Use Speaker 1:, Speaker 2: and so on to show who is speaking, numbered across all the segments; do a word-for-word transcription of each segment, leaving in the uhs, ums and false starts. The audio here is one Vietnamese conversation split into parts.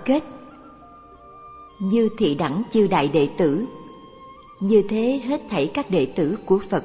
Speaker 1: kết. Như thị đẳng chư đại đệ tử, như thế hết thảy các đệ tử của Phật.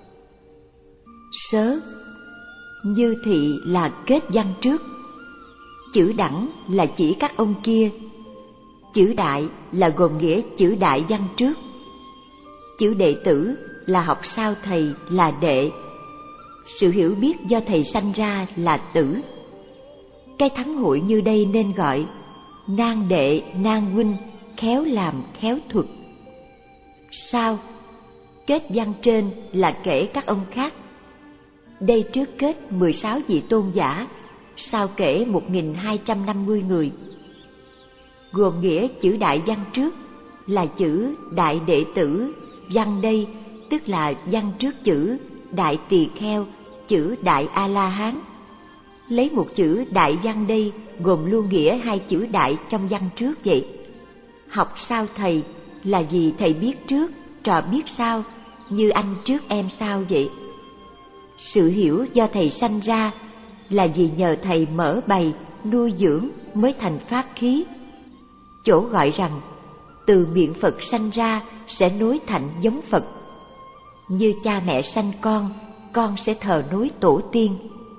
Speaker 1: Sớ, như thị là kết văn trước, chữ đẳng là chỉ các ông kia, chữ đại là gồm nghĩa chữ đại văn trước, chữ đệ tử là học sau thầy là đệ, sự hiểu biết do thầy sanh ra là tử. Cái thắng hội như đây nên gọi nan đệ nan huynh, khéo làm khéo thuật. Sau, kết văn trên là kể các ông khác. Đây trước kết mười sáu vị tôn giả, sau kể một nghìn hai trăm năm mươi người. Gồm nghĩa chữ đại văn trước là chữ đại đệ tử, văn đây tức là văn trước chữ đại tỳ kheo, chữ đại a la hán. Lấy một chữ đại văn đây gồm luôn nghĩa hai chữ đại trong văn trước vậy. Học sau thầy là vì thầy biết trước, trò biết sau, như anh trước em sau vậy. Sự hiểu do thầy sanh ra là vì nhờ thầy mở bày, nuôi dưỡng mới thành pháp khí. Chỗ gọi rằng từ miệng Phật sanh ra sẽ nối thành giống Phật. Như cha mẹ sanh con, con sẽ thờ nối tổ tiên.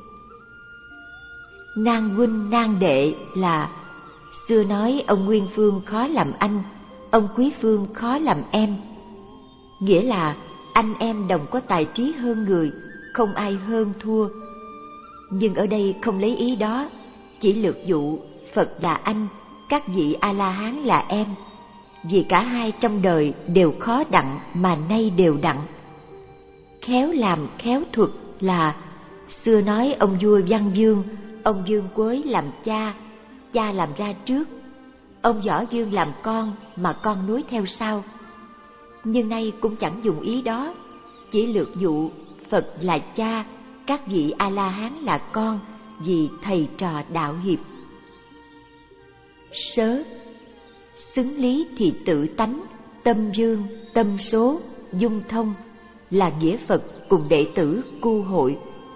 Speaker 1: Nan huynh nan đệ là xưa nói ông Nguyên Phương khó làm anh, ông Quý Phương khó làm em. Nghĩa là anh em đồng có tài trí hơn người, không ai hơn thua. Nhưng ở đây không lấy ý đó, chỉ lược dụ Phật là anh, các vị A-la-hán là em. Vì cả hai trong đời đều khó đặng mà nay đều đặng. Khéo làm khéo thuật là xưa nói ông vua Văn Dương, ông Dương Quới làm cha, cha làm ra trước, ông Võ Dương làm con mà con nối theo sau. Nhưng nay cũng chẳng dùng ý đó, chỉ lược dụ Phật là cha, các vị A-la-hán là con, vì thầy trò đạo hiệp. Sớ, xứng lý thì tự tánh, tâm dương, tâm số, dung thông là nghĩa Phật cùng đệ tử cu hội.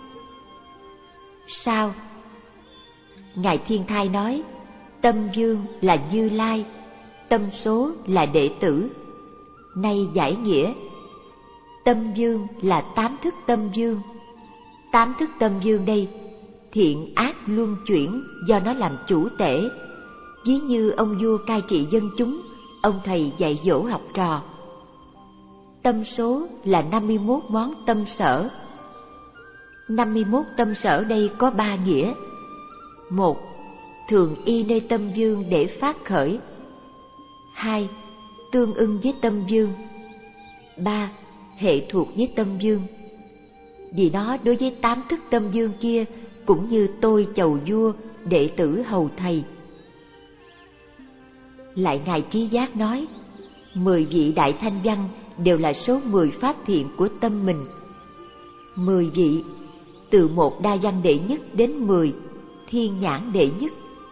Speaker 1: Sao? Ngài Thiên Thai nói, tâm dương là Như Lai, tâm số là đệ tử. Nay giải nghĩa, tâm dương là tám thức tâm dương. Tám thức tâm dương đây, thiện ác luân chuyển do nó làm chủ tể. Ví như ông vua cai trị dân chúng, ông thầy dạy dỗ học trò. Tâm số là năm mươi mốt món tâm sở. năm mươi mốt tâm sở đây có ba nghĩa. Một, thường y nơi tâm dương để phát khởi. Hai, tương ưng với tâm dương. Ba, hệ thuộc với tâm dương. Vì nó đối với tám thức tâm dương kia cũng như tôi chầu vua, đệ tử hầu thầy. Lại Ngài Trí Giác nói, mười vị đại thanh văn đều là số mười pháp thiện của tâm mình. Mười vị, từ một đa văn đệ nhất đến mười, thiên nhãn đệ nhất.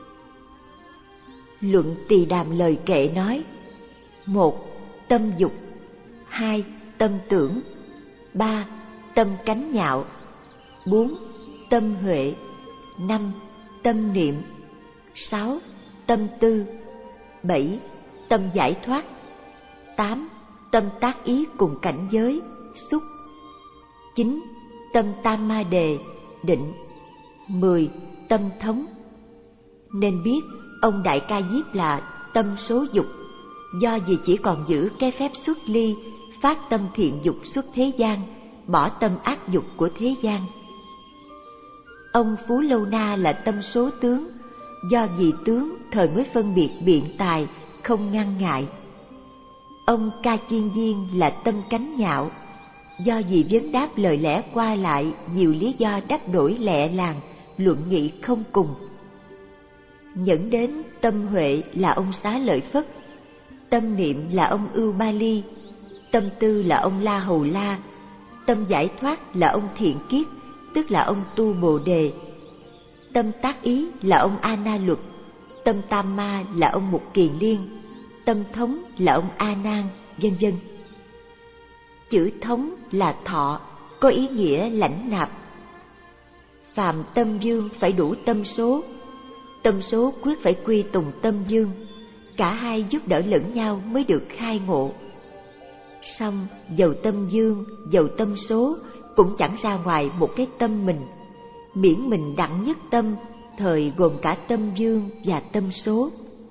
Speaker 1: Luận Tỳ Đàm lời kệ nói, một, tâm dục. Hai, tâm tưởng. Ba, tâm cánh nhạo. Bốn, tâm huệ. Năm, tâm niệm. Sáu, tâm tư. Bảy, tâm giải thoát. Tám, tâm tác ý cùng cảnh giới, xúc. Chín, tâm tam ma đề, định. Mười, tâm thống. Nên biết ông Đại Ca Diếp là tâm số dục, do vì chỉ còn giữ cái phép xuất ly, phát tâm thiện dục xuất thế gian, bỏ tâm ác dục của thế gian. Ông Phú Lâu Na là tâm số tướng, do vì tướng thời mới phân biệt biện tài, không ngăn ngại. Ông Ca Chiên Viên là tâm cánh nhạo, do vì vấn đáp lời lẽ qua lại, nhiều lý do đắc đổi lẹ làng, luận nghị không cùng. Nhẫn đến tâm huệ là ông Xá Lợi Phất, tâm niệm là ông Ưu Ba Ly, tâm tư là ông La Hầu La, tâm giải thoát là ông Thiện Kiết, tức là ông Tu Bồ Đề, tâm tác ý là ông A Na Luật, tâm tam ma là ông Mục Kiền Liên, tâm thống là ông A Nan, vân vân. Chữ thống là thọ, có ý nghĩa lãnh nạp. Phàm tâm dương phải đủ tâm số, tâm số quyết phải quy tùng tâm dương, cả hai giúp đỡ lẫn nhau mới được khai ngộ. Song dầu tâm dương, dầu tâm số cũng chẳng ra ngoài một cái tâm mình, miễn mình đặng nhất tâm, thời gồm cả tâm dương và tâm số.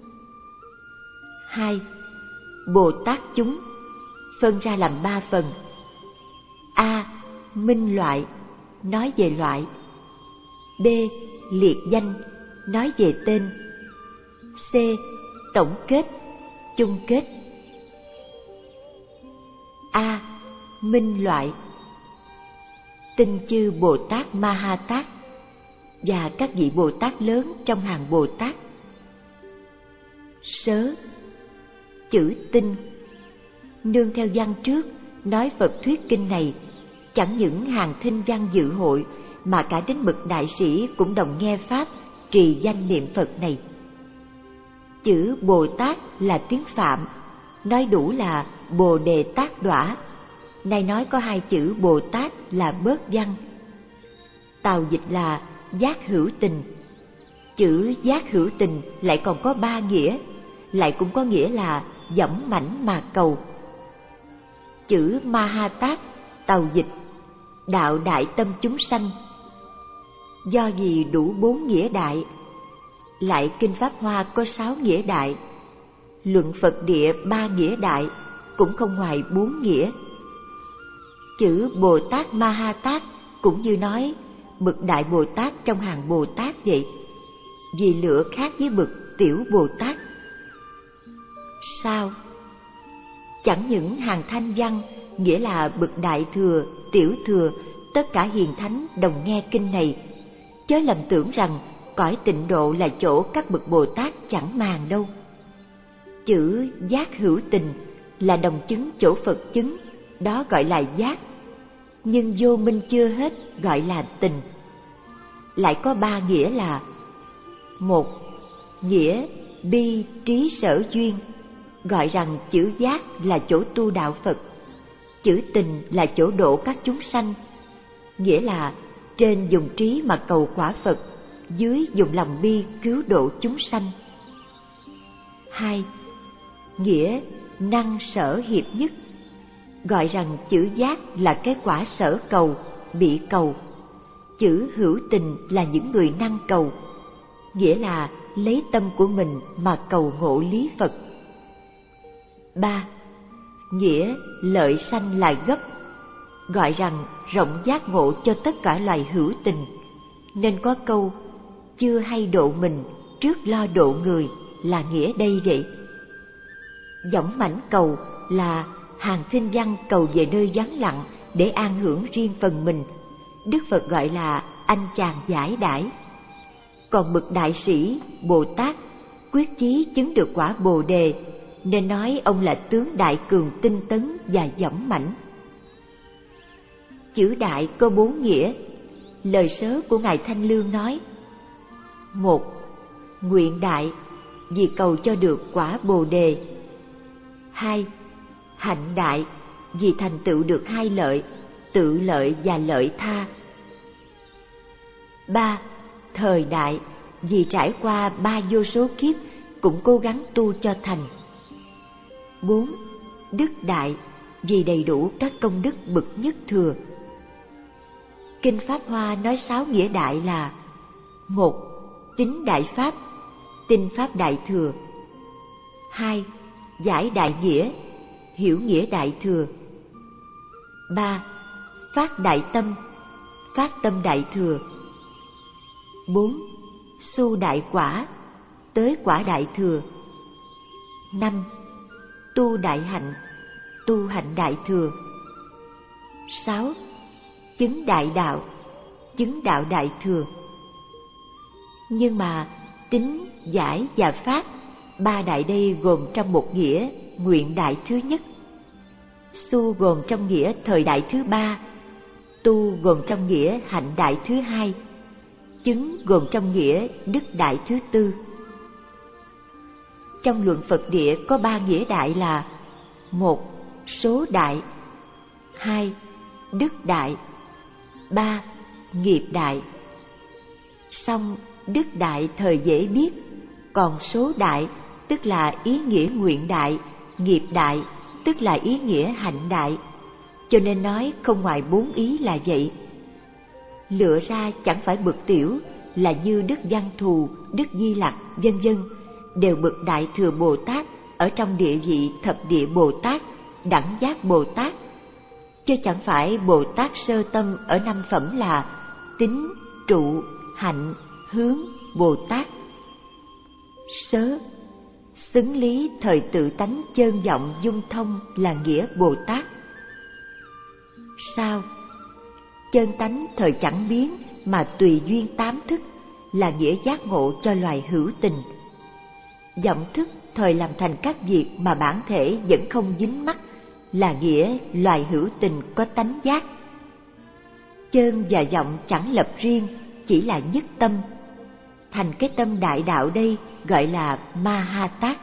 Speaker 1: Hai, Bồ Tát chúng phân ra làm ba phần. A. Minh loại, nói về loại. B. Liệt danh, nói về tên. C. Tổng kết, chung kết. A. Minh loại. Tinh chư Bồ Tát Ma Ha Tát và các vị Bồ Tát lớn trong hàng Bồ Tát. Sớ, chữ tinh. Nương theo văn trước nói Phật thuyết kinh này, chẳng những hàng thinh văn dự hội mà cả đến bậc đại sĩ cũng đồng nghe pháp trì danh niệm Phật này. Chữ Bồ Tát là tiếng Phạm, nói đủ là Bồ Đề Tát Đọa. Nay nói có hai chữ Bồ Tát là bớt văn. Tào dịch là giác hữu tình. Chữ giác hữu tình lại còn có ba nghĩa, lại cũng có nghĩa là dõng mãnh mà cầu. Chữ Ma Ha Tát, tào dịch đạo đại tâm chúng sanh. Do vì đủ bốn nghĩa đại, lại kinh Pháp Hoa có sáu nghĩa đại, luận Phật địa ba nghĩa đại, cũng không ngoài bốn nghĩa. Chữ Bồ Tát Ma Ha Tát cũng như nói bậc đại Bồ Tát trong hàng Bồ Tát vậy, vì lựa khác với bậc tiểu Bồ Tát. Sao? Chẳng những hàng thanh văn, nghĩa là bậc đại thừa, tiểu thừa, tất cả hiền thánh đồng nghe kinh này, chớ lầm tưởng rằng cõi tịnh độ là chỗ các bậc Bồ Tát chẳng màng đâu. Chữ giác hữu tình là đồng chứng chỗ Phật chứng, đó gọi là giác, nhưng vô minh chưa hết gọi là tình. Lại có ba nghĩa là: một, nghĩa bi trí sở duyên, gọi rằng chữ giác là chỗ tu đạo Phật, chữ tình là chỗ độ các chúng sanh, nghĩa là trên dùng trí mà cầu quả Phật, dưới dùng lòng bi cứu độ chúng sanh. Hai, nghĩa năng sở hiệp nhất, gọi rằng chữ giác là cái quả sở cầu, bị cầu, chữ hữu tình là những người năng cầu, nghĩa là lấy tâm của mình mà cầu ngộ lý Phật. Ba, nghĩa lợi sanh là gấp, gọi rằng rộng giác ngộ cho tất cả loài hữu tình, nên có câu chưa hay độ mình trước lo độ người là nghĩa đây vậy. Dõng mãnh cầu là hàng thinh văn cầu về nơi vắng lặng để an hưởng riêng phần mình, Đức Phật gọi là anh chàng giải đãi. Còn bậc đại sĩ Bồ Tát quyết chí chứng được quả Bồ Đề, nên nói ông là tướng đại cường tinh tấn và dõng mãnh. Chữ đại có bốn nghĩa. Lời sớ của Ngài Thanh Lương nói: một, nguyện đại, vì cầu cho được quả Bồ Đề. Hai, hạnh đại, vì thành tựu được hai lợi, tự lợi và lợi tha. Ba, thời đại, vì trải qua ba vô số kiếp cũng cố gắng tu cho thành. Bốn, đức đại, vì đầy đủ các công đức bậc nhất thừa. Kinh Pháp Hoa nói sáu nghĩa đại là: một, tín đại pháp, tin pháp đại thừa. Hai, giải đại nghĩa, hiểu nghĩa đại thừa. Ba, phát đại tâm, phát tâm đại thừa. Bốn, su đại quả, tới quả đại thừa. Năm, tu đại hạnh, tu hạnh đại thừa. Sáu, chứng đại đạo, chứng đạo đại thừa. Nhưng mà tín, giải và phát, ba đại đây gồm trong một nghĩa nguyện đại thứ nhất, su gồm trong nghĩa thời đại thứ ba, tu gồm trong nghĩa hạnh đại thứ hai, chứng gồm trong nghĩa đức đại thứ tư. Trong luận Phật địa có ba nghĩa đại là: một, số đại. Hai, đức đại. Ba, nghiệp đại. Song đức đại thời dễ biết, còn số đại tức là ý nghĩa nguyện đại, nghiệp đại tức là ý nghĩa hạnh đại. Cho nên nói không ngoài bốn ý là vậy. Lựa ra chẳng phải bậc tiểu là như Đức Văn Thù, Đức Di Lặc, vân vân, đều bậc Đại Thừa Bồ Tát ở trong địa vị thập địa Bồ Tát, đẳng giác Bồ Tát, chứ chẳng phải Bồ Tát sơ tâm ở năm phẩm là tín, trụ, hạnh, hướng Bồ Tát. Sớ, xứng lý thời tự tánh chơn vọng dung thông là nghĩa Bồ Tát. Sao, chơn tánh thời chẳng biến mà tùy duyên tám thức là nghĩa giác ngộ cho loài hữu tình. Vọng thức thời làm thành các việc mà bản thể vẫn không dính mắc là nghĩa loài hữu tình có tánh giác. Chơn và vọng chẳng lập riêng, chỉ là nhất tâm. Thành cái tâm đại đạo đây gọi là ma ha tát.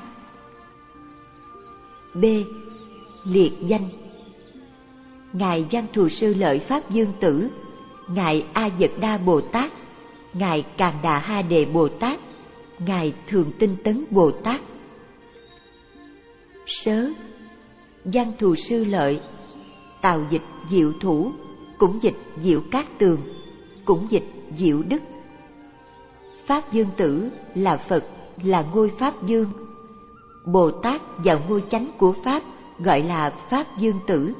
Speaker 1: B. Liệt danh. Ngài Văn Thù Sư Lợi Pháp Dương Tử, Ngài A Dật Đa Bồ Tát, Ngài Càn Đà Ha Đề Bồ Tát, Ngài Thường Tinh Tấn Bồ Tát. Sớ, Văn Thù Sư Lợi, tào dịch Diệu Thủ, cũng dịch Diệu Cát Tường, cũng dịch Diệu Đức. Pháp Dương Tử là Phật, là ngôi Pháp Dương. Bồ Tát vào ngôi chánh của Pháp gọi là Pháp Dương Tử.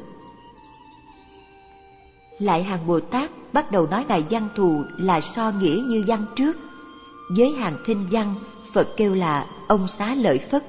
Speaker 1: Lại hàng Bồ Tát bắt đầu nói Ngài Văn Thù là so nghĩa như văn trước. Với hàng thinh văn, Phật kêu là ông Xá Lợi Phất.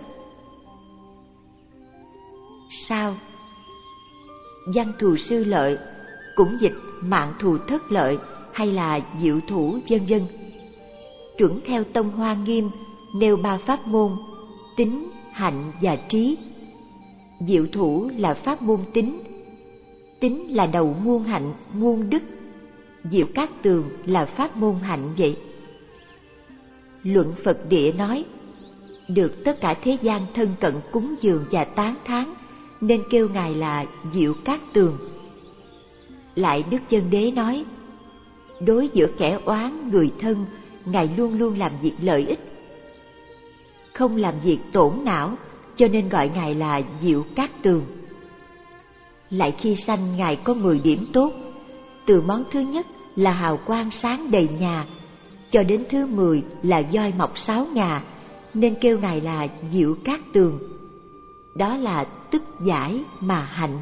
Speaker 1: Sao, Văn Thù Sư Lợi, cũng dịch Mạng Thù Thất Lợi hay là Diệu Thủ vân vân. Chuẩn theo Tông Hoa Nghiêm nêu ba pháp môn: tín, hạnh và trí. Diệu Thủ là pháp môn tín. Tín là đầu muôn hạnh, muôn đức. Diệu Cát Tường là pháp môn hạnh vậy. Luận Phật Địa nói, được tất cả thế gian thân cận cúng dường và tán thán, nên kêu Ngài là Diệu Cát Tường. Lại Đức Chân Đế nói, đối giữa kẻ oán, người thân, Ngài luôn luôn làm việc lợi ích, không làm việc tổn não, cho nên gọi Ngài là Diệu Cát Tường. Lại khi sanh Ngài có mười điểm tốt, từ món thứ nhất là hào quang sáng đầy nhà, cho đến thứ mười là voi mọc sáu ngà, nên kêu Ngài là Diệu Cát Tường. Đó là tức giải mà hạnh.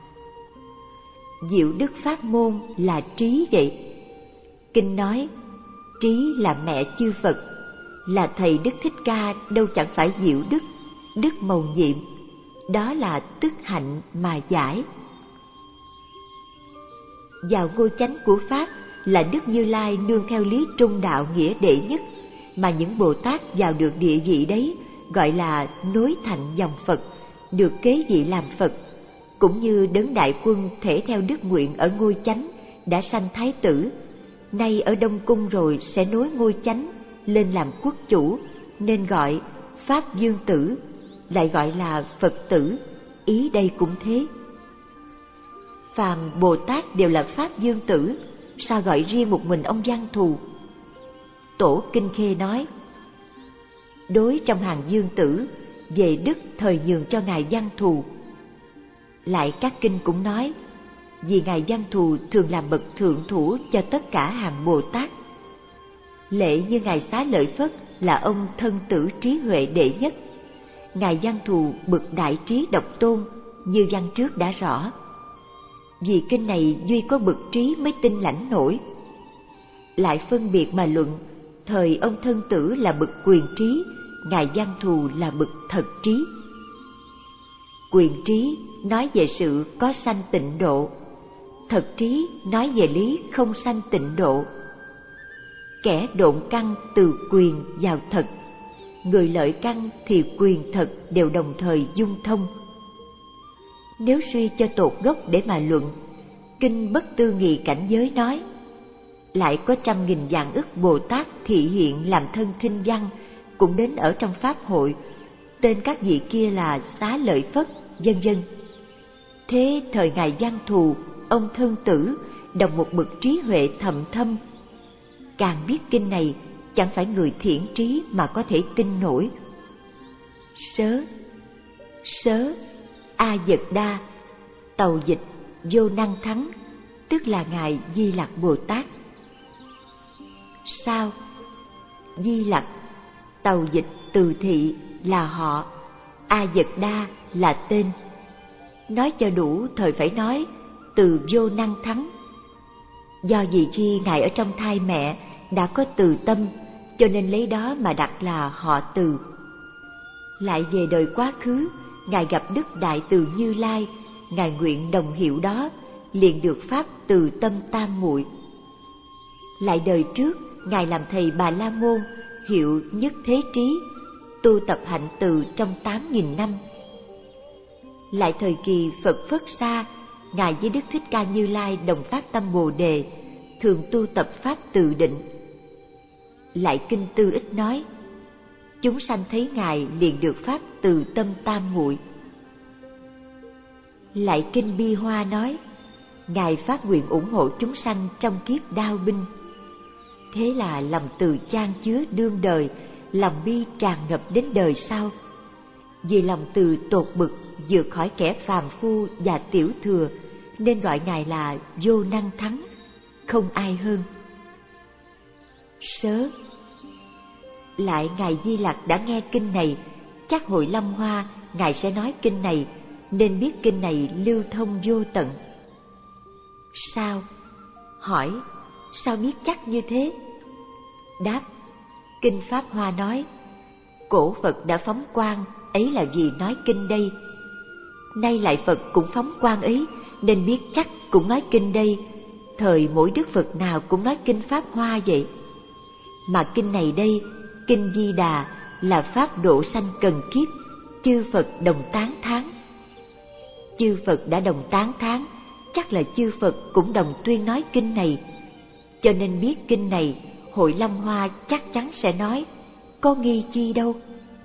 Speaker 1: Diệu đức pháp môn là trí vậy. Kinh nói, trí là mẹ chư Phật, là thầy Đức Thích Ca đâu chẳng phải diệu đức, đức mầu nhiệm. Đó là tức hạnh mà giải. Vào ngôi chánh của Pháp là Đức Như Lai nương theo lý trung đạo nghĩa đệ nhất, mà những Bồ Tát vào được địa vị đấy gọi là nối thành dòng Phật, được kế vị làm Phật. Cũng như Đấng Đại Quân thể theo đức nguyện ở ngôi chánh đã sanh Thái Tử, nay ở Đông Cung rồi sẽ nối ngôi chánh lên làm quốc chủ, nên gọi Pháp Dương Tử, lại gọi là Phật Tử. Ý đây cũng thế. Phàm Bồ Tát đều là Pháp Dương Tử, sao gọi riêng một mình ông Văn Thù? Tổ Kinh Khê nói, đối trong hàng Dương Tử, về đức thời nhường cho Ngài Văn Thù. Lại các kinh cũng nói, vì Ngài Văn Thù thường làm bậc thượng thủ cho tất cả hàng Bồ Tát. Lệ như Ngài Xá Lợi Phất là ông thân tử trí huệ đệ nhất, Ngài Văn Thù bậc đại trí độc tôn, như văn trước đã rõ. Vì kinh này duy có bậc trí mới tin lãnh nổi. Lại phân biệt mà luận, thời ông thân tử là bậc quyền trí, Ngài Văn Thù là bậc thật trí. Quyền trí nói về sự có sanh tịnh độ, thật trí nói về lý không sanh tịnh độ. Kẻ độn căn từ quyền vào thật, người lợi căn thì quyền thật đều đồng thời dung thông. Nếu suy cho tột gốc để mà luận, kinh Bất Tư Nghị Cảnh Giới nói, lại có trăm nghìn vạn ức Bồ Tát thị hiện làm thân thinh văn, cũng đến ở trong pháp hội, tên các vị kia là Xá Lợi Phất, vân vân. Thế thời Ngài Văn Thù, ông thân tử, đồng một bậc trí huệ thậm thâm. Càng biết kinh này, chẳng phải người thiện trí mà có thể tin nổi. Sớ, sớ, A Dật Đa, tàu dịch Vô Năng Thắng, tức là Ngài Di Lặc Bồ Tát. Sao? Di Lặc, tàu dịch Từ Thị là họ, A Dật Đa là tên. Nói cho đủ thời phải nói từ Vô Năng Thắng. Do vì khi Ngài ở trong thai mẹ đã có từ tâm, cho nên lấy đó mà đặt là họ Từ. Lại về đời quá khứ, Ngài gặp Đức Đại Từ Như Lai, Ngài nguyện đồng hiệu đó, liền được pháp Từ Tâm Tam Muội. Lại đời trước, Ngài làm thầy Bà La Môn, hiệu Nhất Thế Trí, tu tập hạnh từ trong tám nghìn năm. Lại thời kỳ Phật Phất Sa, Ngài với Đức Thích Ca Như Lai đồng phát tâm Bồ Đề, thường tu tập pháp Từ Định. Lại kinh Tư Ích nói, chúng sanh thấy Ngài liền được pháp Từ Tâm Tam Muội. Lại kinh Bi Hoa nói, Ngài phát nguyện ủng hộ chúng sanh trong kiếp đao binh. Thế là lòng từ chan chứa đương đời, lòng bi tràn ngập đến đời sau. Vì lòng từ tột bực vượt khỏi kẻ phàm phu và tiểu thừa, nên gọi Ngài là Vô Năng Thắng, không ai hơn. Sớ. Lại Ngài Di Lặc đã nghe kinh này, chắc hồi Lâm Hoa Ngài sẽ nói kinh này, nên biết kinh này lưu thông vô tận. Sao? Hỏi, sao biết chắc như thế? Đáp, kinh Pháp Hoa nói, cổ Phật đã phóng quang, ấy là vì nói kinh đây. Nay lại Phật cũng phóng quang ấy, nên biết chắc cũng nói kinh đây. Thời mỗi Đức Phật nào cũng nói kinh Pháp Hoa vậy. Mà kinh này đây, kinh Di Đà, là pháp độ sanh cần kiếp, chư Phật đồng tán thán. Chư Phật đã đồng tán thán, chắc là chư Phật cũng đồng tuyên nói kinh này. Cho nên biết kinh này, hội Lâm Hoa chắc chắn sẽ nói, có nghi chi đâu.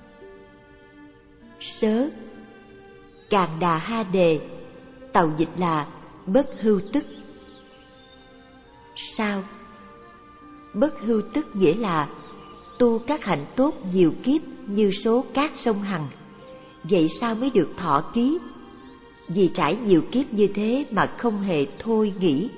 Speaker 1: Sớ. Càn Đà Ha Đề, tàu dịch là bất hưu tức. Sao? Bất hưu tức nghĩa là tu các hạnh tốt nhiều kiếp như số cát sông Hằng. Vậy sao mới được thọ ký? Vì trải nhiều kiếp như thế mà không hề thôi nghĩ.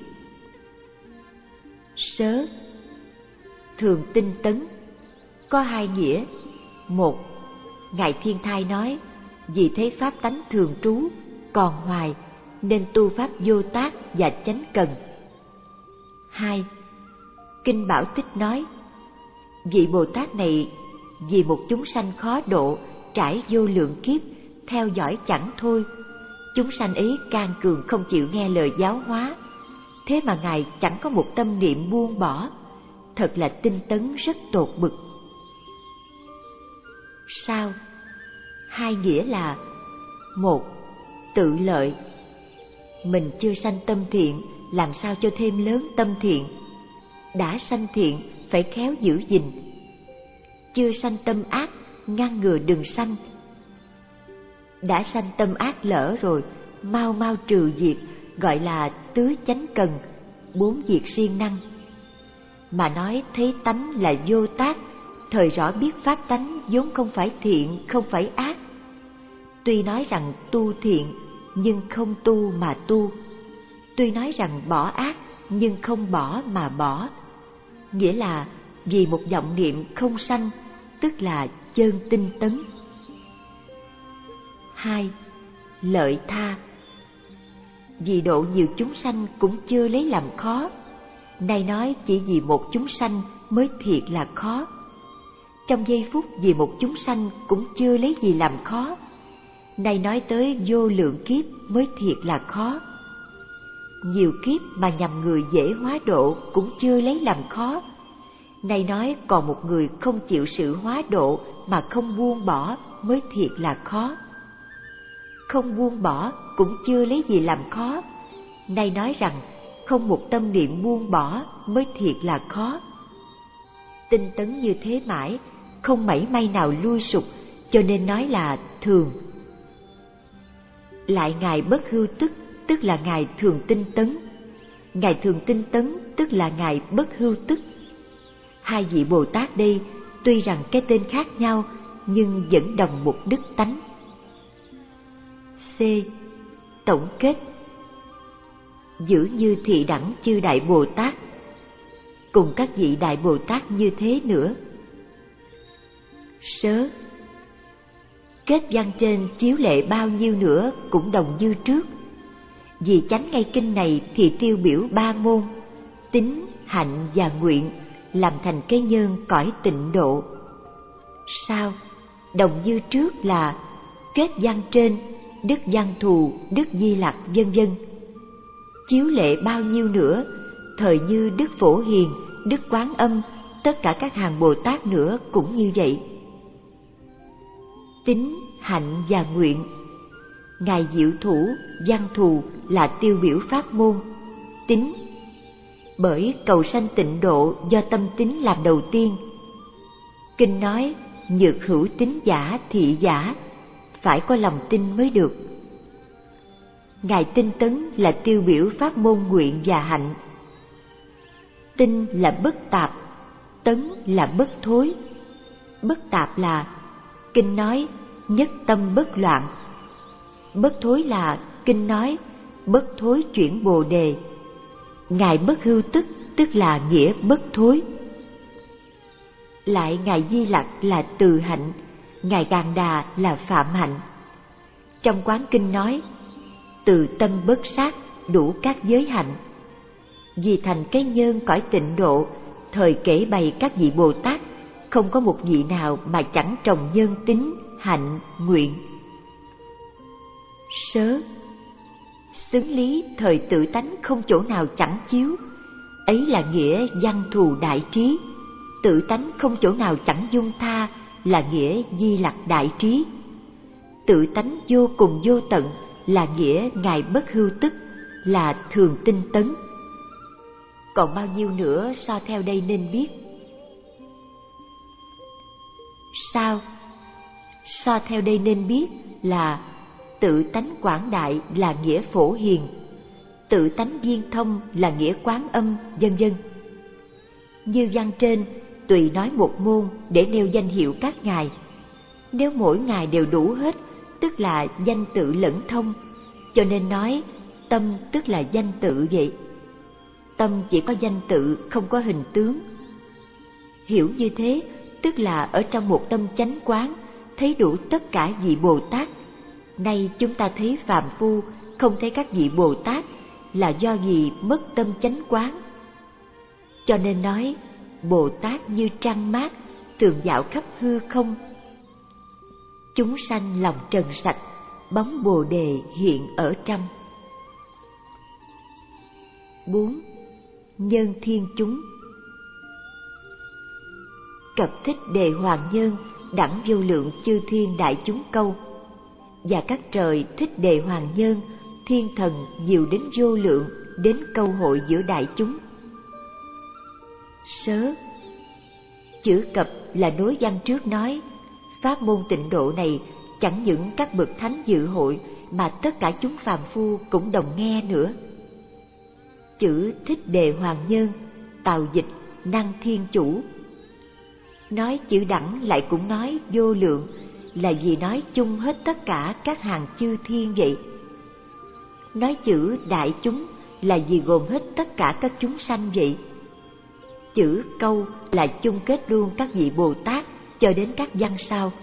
Speaker 1: Sớ. Thường tinh tấn có hai nghĩa. Một, Ngài Thiên Thai nói, vì thấy pháp tánh thường trú còn hoài, nên tu pháp vô tác và chánh cần. Hai, kinh Bảo Tích nói, vị Bồ Tát này vì một chúng sanh khó độ, trải vô lượng kiếp, theo dõi chẳng thôi. Chúng sanh ấy can cường không chịu nghe lời giáo hóa, thế mà Ngài chẳng có một tâm niệm buông bỏ, thật là tinh tấn rất tột bực. Sao? Hai nghĩa là: một, tự lợi. Mình chưa sanh tâm thiện, làm sao cho thêm lớn tâm thiện? Đã sanh thiện, phải khéo giữ gìn. Chưa sanh tâm ác, ngăn ngừa đừng sanh. Đã sanh tâm ác lỡ rồi, mau mau trừ diệt, gọi là tứ chánh cần, bốn việc siêng năng. Mà nói thấy tánh là vô tác, thời rõ biết pháp tánh vốn không phải thiện, không phải ác. Tuy nói rằng tu thiện, nhưng không tu mà tu. Tuy nói rằng bỏ ác, nhưng không bỏ mà bỏ. Nghĩa là vì một vọng niệm không sanh, tức là chơn tinh tấn. Hai, lợi tha. Vì độ nhiều chúng sanh cũng chưa lấy làm khó, nay nói chỉ vì một chúng sanh mới thiệt là khó. Trong giây phút vì một chúng sanh cũng chưa lấy gì làm khó, nay nói tới vô lượng kiếp mới thiệt là khó. Nhiều kiếp mà nhằm người dễ hóa độ cũng chưa lấy làm khó, nay nói còn một người không chịu sự hóa độ mà không buông bỏ mới thiệt là khó. Không buông bỏ cũng chưa lấy gì làm khó, nay nói rằng không một tâm niệm buông bỏ mới thiệt là khó. Tinh tấn như thế mãi, không mảy may nào lui sụp, cho nên nói là thường. Lại Ngài bất hưu tức, tức là Ngài thường tinh tấn. Ngài thường tinh tấn, tức là Ngài bất hưu tức. Hai vị Bồ Tát đây tuy rằng cái tên khác nhau nhưng vẫn đồng một đức tánh. C. Tổng kết. Giữ như thị đẳng chư Đại Bồ Tát, cùng các vị Đại Bồ Tát như thế nữa. Sớ. Kết văn trên chiếu lệ bao nhiêu nữa cũng đồng như trước. Vì chánh ngay kinh này thì tiêu biểu ba môn: tín, hạnh và nguyện, làm thành cái nhân cõi tịnh độ. Sao? Đồng như trước là kết văn trên, Đức Văn Thù, Đức Di Lặc vân vân. Chiếu lệ bao nhiêu nữa, thời như Đức Phổ Hiền, Đức Quán Âm, tất cả các hàng Bồ Tát nữa cũng như vậy. Tín, hạnh và nguyện. Ngài Diệu Thủ, Văn Thù là tiêu biểu pháp môn. Tín, bởi cầu sanh tịnh độ do tâm tín làm đầu tiên. Kinh nói nhược hữu tín giả thị giả, phải có lòng tin mới được. Ngài Tinh Tấn là tiêu biểu pháp môn nguyện và hạnh. Tinh là bất tạp, tấn là bất thối. Bất tạp là kinh nói nhất tâm bất loạn. Bất thối là kinh nói bất thối chuyển bồ đề. Ngài bất hưu tức tức là nghĩa bất thối. Lại Ngài Di Lặc là từ hạnh, Ngài Gàn Đà là phạm hạnh. Trong Quán Kinh nói từ tâm bất sát đủ các giới hạnh. Vì thành cái nhân cõi tịnh độ, thời kể bày các vị Bồ Tát, không có một vị nào mà chẳng trồng nhân tín, hạnh, nguyện. Sớ. Xứng lý thời tự tánh không chỗ nào chẳng chiếu, ấy là nghĩa Văn Thù đại trí. Tự tánh không chỗ nào chẳng dung tha, là nghĩa Di Lặc đại trí. Tự tánh vô cùng vô tận là nghĩa Ngài bất hưu tức, là thường tinh tấn. Còn bao nhiêu nữa so theo đây nên biết. Sao? So theo đây nên biết là tự tánh quảng đại là nghĩa Phổ Hiền, tự tánh viên thông là nghĩa Quán Âm, vân vân. Như văn trên tùy nói một môn để nêu danh hiệu các ngài. Nếu mỗi ngài đều đủ hết, tức là danh tự lẫn thông, cho nên nói tâm tức là danh tự vậy. Tâm chỉ có danh tự, không có hình tướng. Hiểu như thế, tức là ở trong một tâm chánh quán, thấy đủ tất cả vị Bồ Tát. Nay chúng ta thấy phàm phu, không thấy các vị Bồ Tát, là do gì mất tâm chánh quán. Cho nên nói, Bồ Tát như trăng mát, thường dạo khắp hư không. Chúng sanh lòng trần sạch, bóng Bồ Đề hiện ở trăm. Bốn. Nhân thiên chúng. Cập Thích Đề Hoàng Nhân đẳng vô lượng chư thiên đại chúng câu, và các trời Thích Đề Hoàng Nhân, thiên thần nhiều đến vô lượng, đến câu hội giữa đại chúng. Sớ. Chữ cập là nối văn trước nói, pháp môn tịnh độ này chẳng những các bậc thánh dự hội, mà tất cả chúng phàm phu cũng đồng nghe nữa. Chữ Thích Đề Hoàng Nhân, tào dịch năng thiên chủ. Nói chữ đẳng lại cũng nói vô lượng, là vì nói chung hết tất cả các hàng chư thiên vậy. Nói chữ đại chúng là vì gồm hết tất cả các chúng sanh vậy. Chữ câu là chung kết luôn các vị Bồ Tát cho đến các văn sau.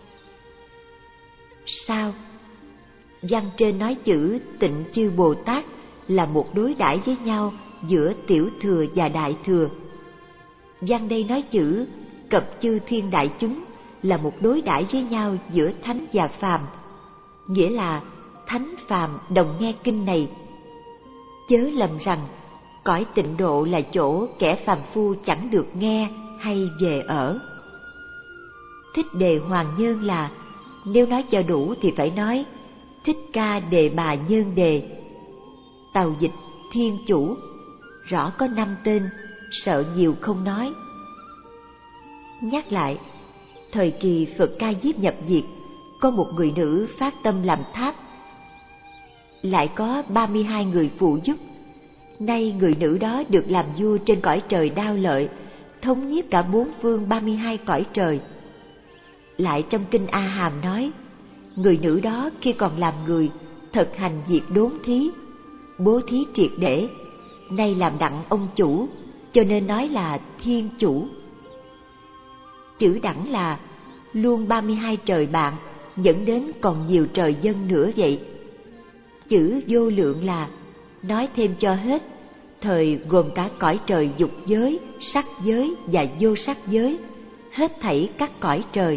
Speaker 1: Sao? Văn trên nói chữ tịnh chư Bồ Tát là một đối đãi với nhau giữa tiểu thừa và đại thừa. Văn đây nói chữ cập chư thiên đại chúng là một đối đãi với nhau giữa thánh và phàm, nghĩa là thánh phàm đồng nghe kinh này. Chớ lầm rằng cõi tịnh độ là chỗ kẻ phàm phu chẳng được nghe hay về ở. Thích Đề Hoàng Nhân là, nếu nói cho đủ thì phải nói Thích Ca Đề Bà Nhân Đề. Tào dịch thiên chủ, rõ có năm tên, sợ nhiều không nói. Nhắc lại, thời kỳ Phật Ca Diếp nhập diệt, có một người nữ phát tâm làm tháp, lại có ba mươi hai người phụ giúp. Nay người nữ đó được làm vua trên cõi trời Đao Lợi, thống nhiếp cả bốn phương ba mươi hai cõi trời. Lại trong kinh A Hàm nói, người nữ đó khi còn làm người, thực hành việc đốn thí, bố thí triệt để, nay làm đặng ông chủ, cho nên nói là thiên chủ. Chữ đẳng là luôn ba mươi hai trời bạn, dẫn đến còn nhiều trời dân nữa vậy. Chữ vô lượng là nói thêm cho hết, thời gồm cả cõi trời dục giới, sắc giới và vô sắc giới, hết thảy các cõi trời.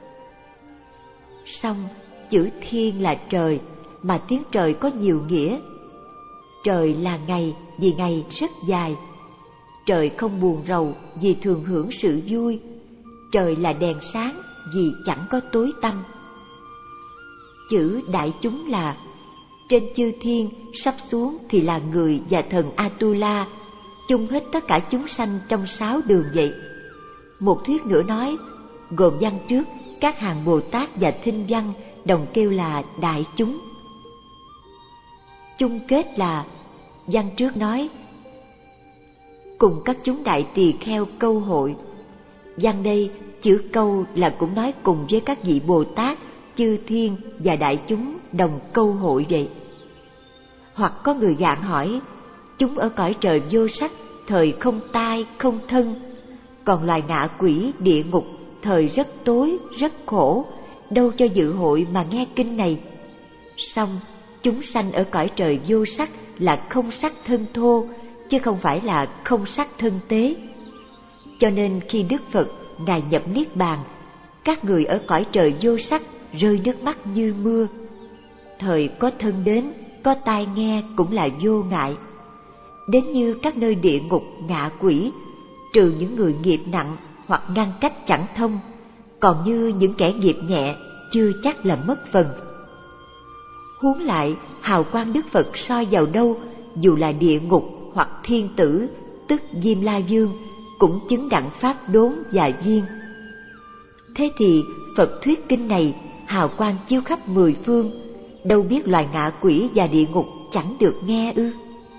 Speaker 1: Xong chữ thiên là trời, mà tiếng trời có nhiều nghĩa. Trời là ngày, vì ngày rất dài. Trời không buồn rầu, vì thường hưởng sự vui. Trời là đèn sáng, vì chẳng có tối tăm. Chữ đại chúng là trên chư thiên sắp xuống thì là người và thần Atula, chung hết tất cả chúng sanh trong sáu đường vậy. Một thuyết nữa nói, gồm văn trước, các hàng Bồ Tát và thinh văn đồng kêu là đại chúng. Chung kết là văn trước nói, cùng các chúng đại tỳ kheo câu hội. Văn đây chữ câu là cũng nói cùng với các vị Bồ Tát, chư thiên và đại chúng đồng câu hội vậy. Hoặc có người gạn hỏi, chúng ở cõi trời vô sắc, thời không tai, không thân, còn loài ngạ quỷ địa ngục, thời rất tối, rất khổ, đâu cho dự hội mà nghe kinh này. Song chúng sanh ở cõi trời vô sắc là không sắc thân thô, chứ không phải là không sắc thân tế. Cho nên khi Đức Phật Ngài nhập Niết Bàn, các người ở cõi trời vô sắc rơi nước mắt như mưa. Thời có thân đến, có tai nghe cũng là vô ngại. Đến như các nơi địa ngục ngạ quỷ, trừ những người nghiệp nặng hoặc ngăn cách chẳng thông, còn như những kẻ nghiệp nhẹ chưa chắc là mất phần. Huống lại hào quang Đức Phật soi vào đâu, dù là địa ngục hoặc thiên tử, tức Diêm La Vương, cũng chứng đặng pháp đốn và viên. Thế thì Phật thuyết kinh này hào quang chiếu khắp mười phương, đâu biết loài ngạ quỷ và địa ngục chẳng được nghe ư?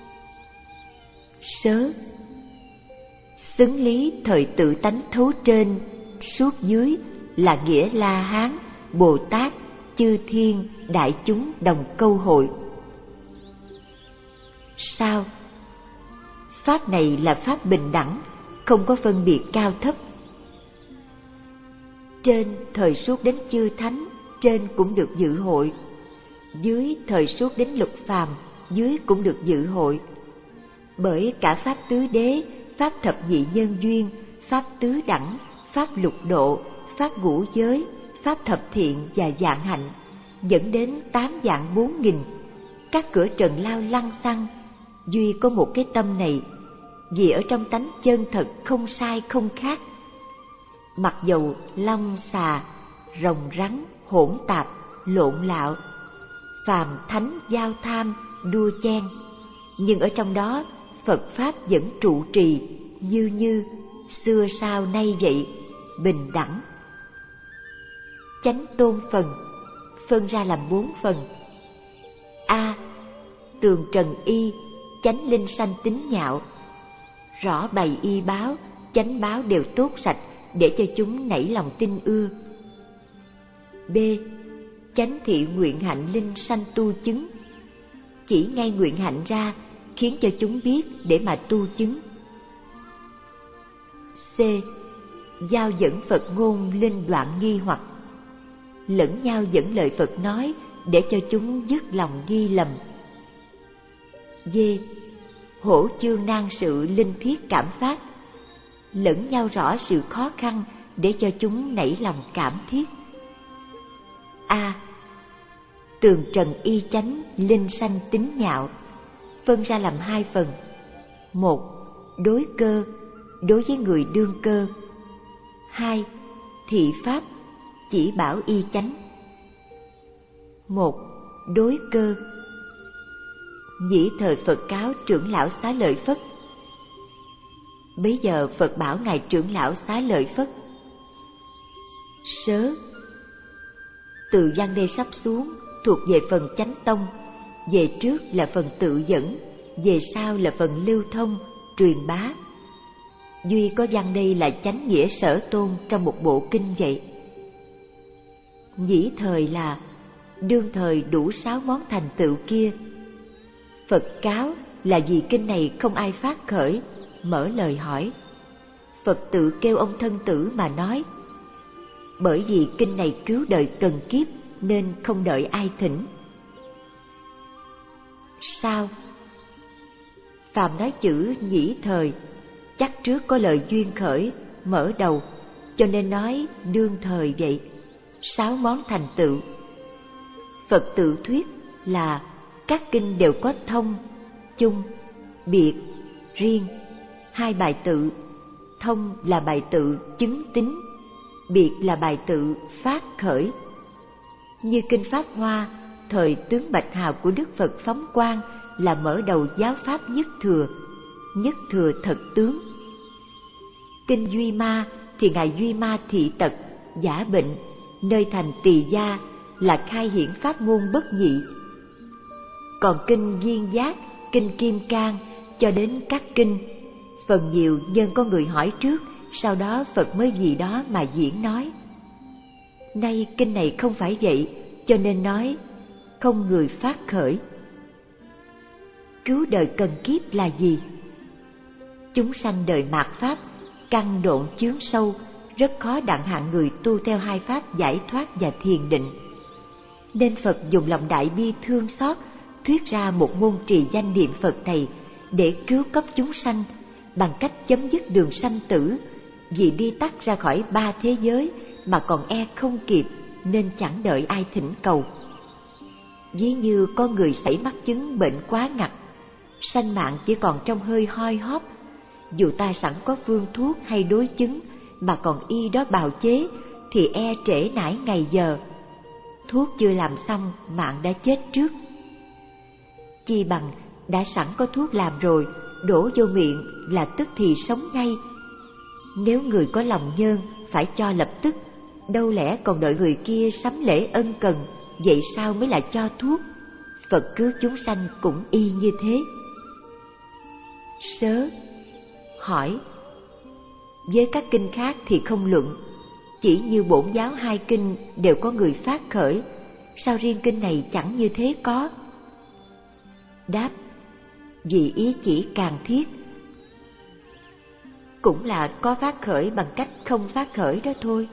Speaker 1: Sớ xứng lý thời tự tánh thấu trên, suốt dưới là nghĩa La Hán, Bồ Tát, chư thiên, đại chúng đồng câu hội. Sao? Pháp này là pháp bình đẳng, không có phân biệt cao thấp. Trên thời suốt đến chư thánh, trên cũng được dự hội. Dưới thời suốt đến lục phàm, dưới cũng được dự hội. Bởi cả pháp tứ đế, pháp thập nhị nhân duyên, pháp tứ đẳng, pháp lục độ, pháp ngũ giới, pháp thập thiện và vạn hạnh, dẫn đến tám vạn bốn nghìn. Các cửa trần lao lăng xăng, duy có một cái tâm này, vì ở trong tánh chân thật không sai không khác. Mặc dầu long xà, rồng rắn, hỗn tạp, lộn lạo, phàm thánh giao tham, đua chen, nhưng ở trong đó Phật Pháp vẫn trụ trì, như như, xưa sao nay vậy, bình đẳng. Chánh tôn phần, phân ra làm bốn phần. A. Tường trần y, chánh linh sanh tính nhạo. Rõ bày y báo, chánh báo đều tốt sạch, để cho chúng nảy lòng tin ưa. B. Chánh thị nguyện hạnh linh sanh tu chứng. Chỉ ngay nguyện hạnh ra, khiến cho chúng biết để mà tu chứng. C. Giao dẫn Phật ngôn linh đoạn nghi hoặc. Lẫn nhau dẫn lời Phật nói, để cho chúng dứt lòng nghi lầm. D. Hổ chương nan sự linh thiết cảm phát. Lẫn nhau rõ sự khó khăn, để cho chúng nảy lòng cảm thiết. A. Tường trần y chánh linh sanh tính nhạo. Phân ra làm hai phần. Một. Đối cơ, đối với người đương cơ. Hai. Thị pháp, chỉ bảo y chánh. Một. Đối cơ. Nhĩ thời Phật cáo trưởng lão Xá Lợi Phất. Bấy giờ Phật bảo ngài trưởng lão Xá Lợi Phất: Sớ, từ văn đây sắp xuống thuộc về phần chánh tông, về trước là phần tự dẫn, về sau là phần lưu thông, truyền bá. duy có văn đây là chánh nghĩa sở tôn trong một bộ kinh vậy. Nhĩ thời là đương thời đủ sáu món thành tựu kia. Phật cáo là vì kinh này không ai phát khởi, mở lời hỏi. Phật tự kêu ông thân tử mà nói, bởi vì kinh này cứu đời cần kiếp nên không đợi ai thỉnh. Sao? Phàm nói chữ nhĩ thời, chắc trước có lời duyên khởi, mở đầu, cho nên nói đương thời vậy. Sáu món thành tựu. Phật tự thuyết là các kinh đều có thông, chung, biệt, riêng. Hai bài tự, thông là bài tự chứng tín, biệt là bài tự phát khởi. Như kinh Pháp Hoa, thời tướng Bạch Hào của Đức Phật phóng quang là mở đầu giáo pháp nhất thừa, nhất thừa thật tướng. Kinh Duy Ma thì ngài Duy Ma thị tật, giả bệnh, nơi thành Tỳ Gia là khai hiển pháp môn bất nhị. Còn kinh Duyên Giác, kinh Kim Cang cho đến các kinh, phần nhiều nhân có người hỏi trước, sau đó Phật mới vì đó mà diễn nói. Nay kinh này không phải vậy, cho nên nói không người phát khởi. Cứu đời cần kiếp là gì? Chúng sanh đời mạt pháp, căn độn chướng sâu, rất khó đặng hạng người tu theo hai pháp giải thoát và thiền định. Nên Phật dùng lòng đại bi thương xót, thuyết ra một môn trì danh niệm Phật này để cứu cấp chúng sanh bằng cách chấm dứt đường sanh tử, vì đi tắt ra khỏi ba thế giới mà còn e không kịp nên chẳng đợi ai thỉnh cầu. Ví như có người xảy mắc chứng bệnh quá ngặt, sanh mạng chỉ còn trong hơi hoi hóp, dù ta sẵn có phương thuốc hay đối chứng mà còn y đó bào chế thì e trễ nải ngày giờ, thuốc chưa làm xong mạng đã chết trước. Chi bằng đã sẵn có thuốc làm rồi, đổ vô miệng là tức thì sống ngay. Nếu người có lòng nhơn phải cho lập tức, đâu lẽ còn đợi người kia sắm lễ ân cần, vậy sao mới là cho thuốc? Phật cứu chúng sanh cũng y như thế. Sớ hỏi, với các kinh khác thì không luận, chỉ như bổn giáo hai kinh đều có người phát khởi, sao riêng kinh này chẳng như thế có? Đáp, vì ý chỉ càng thiết, cũng là có phát khởi bằng cách không phát khởi đó thôi.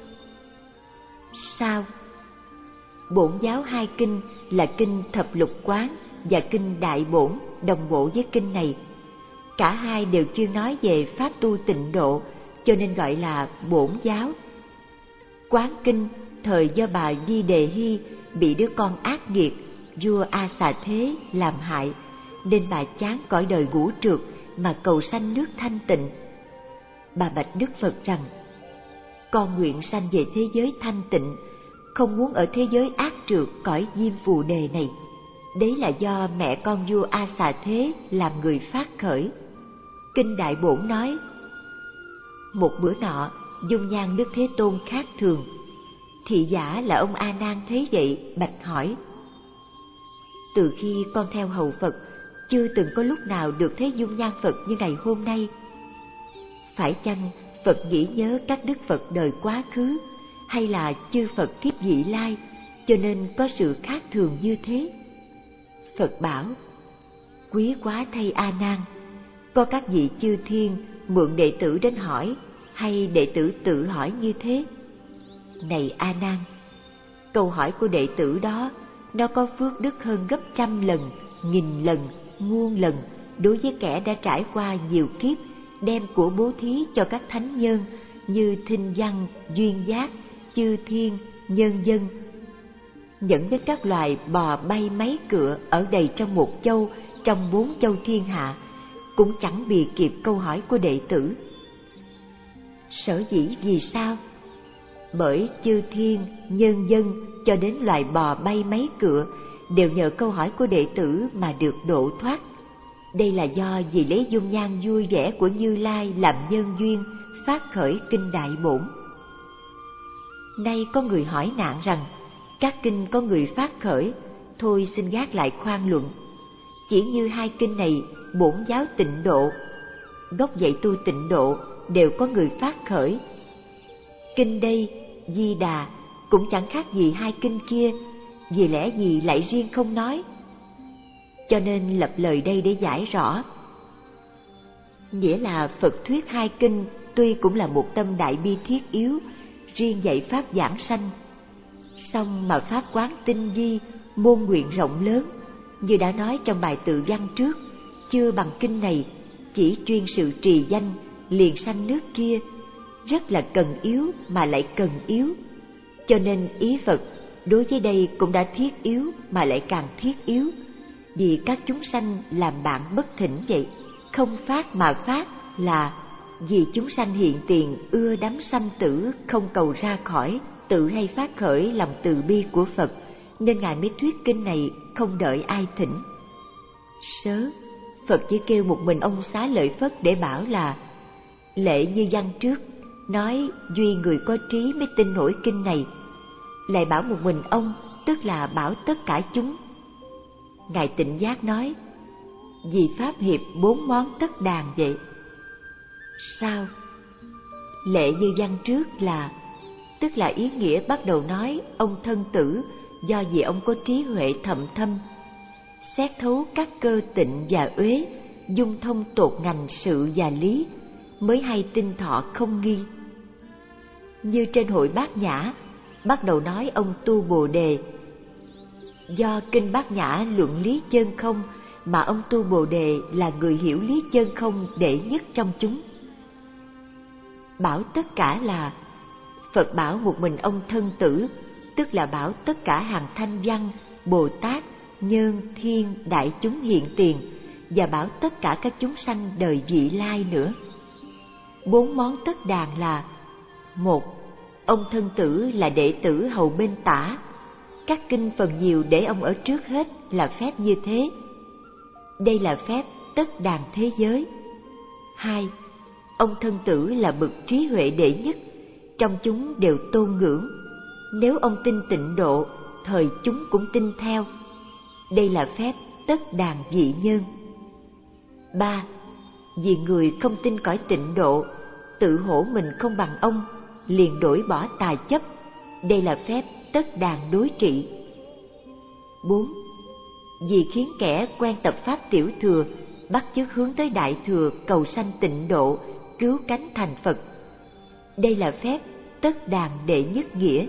Speaker 1: Sao? Bổn giáo hai kinh là kinh Thập Lục Quán và kinh Đại Bổn đồng bộ với kinh này. Cả hai đều chuyên nói về pháp tu tịnh độ, cho nên gọi là bổn giáo. Quán kinh thời do bà Di Đề Hy bị đứa con ác nghiệt vua A Xà Thế làm hại, nên bà chán cõi đời ngũ trượt mà cầu sanh nước thanh tịnh. Bà bạch Đức Phật rằng, con nguyện sanh về thế giới thanh tịnh, không muốn ở thế giới ác trượt cõi diêm phù đề này. Đấy là do mẹ con vua A Xà Thế làm người phát khởi. Kinh Đại Bổn nói, một bữa nọ dung nhan Đức Thế Tôn khác thường. Thị giả là ông A Nan thấy vậy bạch hỏi, từ khi con theo hầu Phật, chưa từng có lúc nào được thấy dung nhan Phật như ngày hôm nay. Phải chăng Phật nghĩ nhớ các đức Phật đời quá khứ, hay là chư Phật kiếp vị lai, cho nên có sự khác thường như thế? Phật bảo, quý quá thay A Nan, có các vị chư thiên mượn đệ tử đến hỏi, hay đệ tử tự hỏi như thế? Này A Nan, câu hỏi của đệ tử đó nó có phước đức hơn gấp trăm lần, nghìn lần, muôn lần đối với kẻ đã trải qua nhiều kiếp đem của bố thí cho các thánh nhân như Thinh Văn, Duyên Giác, chư thiên, nhân dân. Dẫn đến các loài bò bay máy cựa ở đầy trong một châu, trong bốn châu thiên hạ, cũng chẳng bì kịp câu hỏi của đệ tử. Sở dĩ vì sao? Bởi chư thiên, nhân dân cho đến loài bò bay máy cựa đều nhờ câu hỏi của đệ tử mà được độ thoát. Đây là do vì lấy dung nhan vui vẻ của Như Lai làm nhân duyên phát khởi kinh Đại Bổn. Nay có người hỏi nạn rằng các kinh có người phát khởi, thôi xin gác lại khoan luận. Chỉ như hai kinh này bổn giáo tịnh độ, gốc dạy tu tịnh độ đều có người phát khởi. Kinh đây, Di Đà, cũng chẳng khác gì hai kinh kia, vì lẽ gì lại riêng không nói? Cho nên lập lời đây để giải rõ. Nghĩa là Phật thuyết hai kinh tuy cũng là một tâm đại bi thiết yếu, riêng dạy pháp giảng sanh, song mà pháp quán tinh vi, môn nguyện rộng lớn, như đã nói trong bài tự văn trước, chưa bằng kinh này, chỉ chuyên sự trì danh, liền sanh nước kia, rất là cần yếu mà lại cần yếu. Cho nên ý Phật đối với đây cũng đã thiết yếu mà lại càng thiết yếu, vì các chúng sanh làm bạn bất thỉnh vậy. Không phát mà phát là vì chúng sanh hiện tiền ưa đắm sanh tử, không cầu ra khỏi, tự hay phát khởi lòng từ bi của Phật, nên Ngài mới thuyết kinh này không đợi ai thỉnh. Sớ, Phật chỉ kêu một mình ông Xá Lợi Phất để bảo là lệ như văn trước nói duy người có trí mới tin nổi kinh này, lại bảo một mình ông, tức là bảo tất cả chúng. Ngài Tịnh Giác nói vì pháp hiệp bốn món tất đàn vậy. Sao? Lệ như văn trước là tức là ý nghĩa bắt đầu nói ông thân tử do vì ông có trí huệ thậm thâm, xét thấu các cơ tịnh và uế, dung thông tột ngành sự và lý, mới hay tinh thọ không nghi. Như trên hội Bát Nhã bắt đầu nói ông tu Bồ Đề, do kinh Bát Nhã luận lý chân không mà ông tu Bồ Đề là người hiểu lý chân không đệ nhất trong chúng. Bảo tất cả là Phật bảo một mình ông thân tử, tức là bảo tất cả hàng thanh văn, Bồ Tát, Nhân, Thiên, đại chúng hiện tiền, và bảo tất cả các chúng sanh đời vị lai nữa. Bốn món tất đàn là: một, ông thân tử là đệ tử hầu bên tả, các kinh phần nhiều để ông ở trước hết là phép như thế. Đây là phép tất đàn thế giới. Hai, ông thân tử là bậc trí huệ đệ nhất, trong chúng đều tôn ngưỡng. Nếu ông tin tịnh độ, thời chúng cũng tin theo. Đây là phép tất đàn vị nhân. Ba, vì người không tin cõi tịnh độ, tự hổ mình không bằng ông, liền đổi bỏ tà chấp. Đây là phép tất đàn đối trị. Bốn, vì khiến kẻ quen tập pháp tiểu thừa, bắt chước hướng tới đại thừa cầu sanh tịnh độ, cứu cánh thành Phật. Đây là phép tất đàn đệ nhất nghĩa.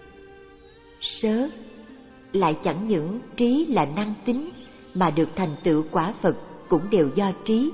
Speaker 1: Sớ, lại chẳng những trí là năng tính, mà được thành tựu quả Phật cũng đều do trí.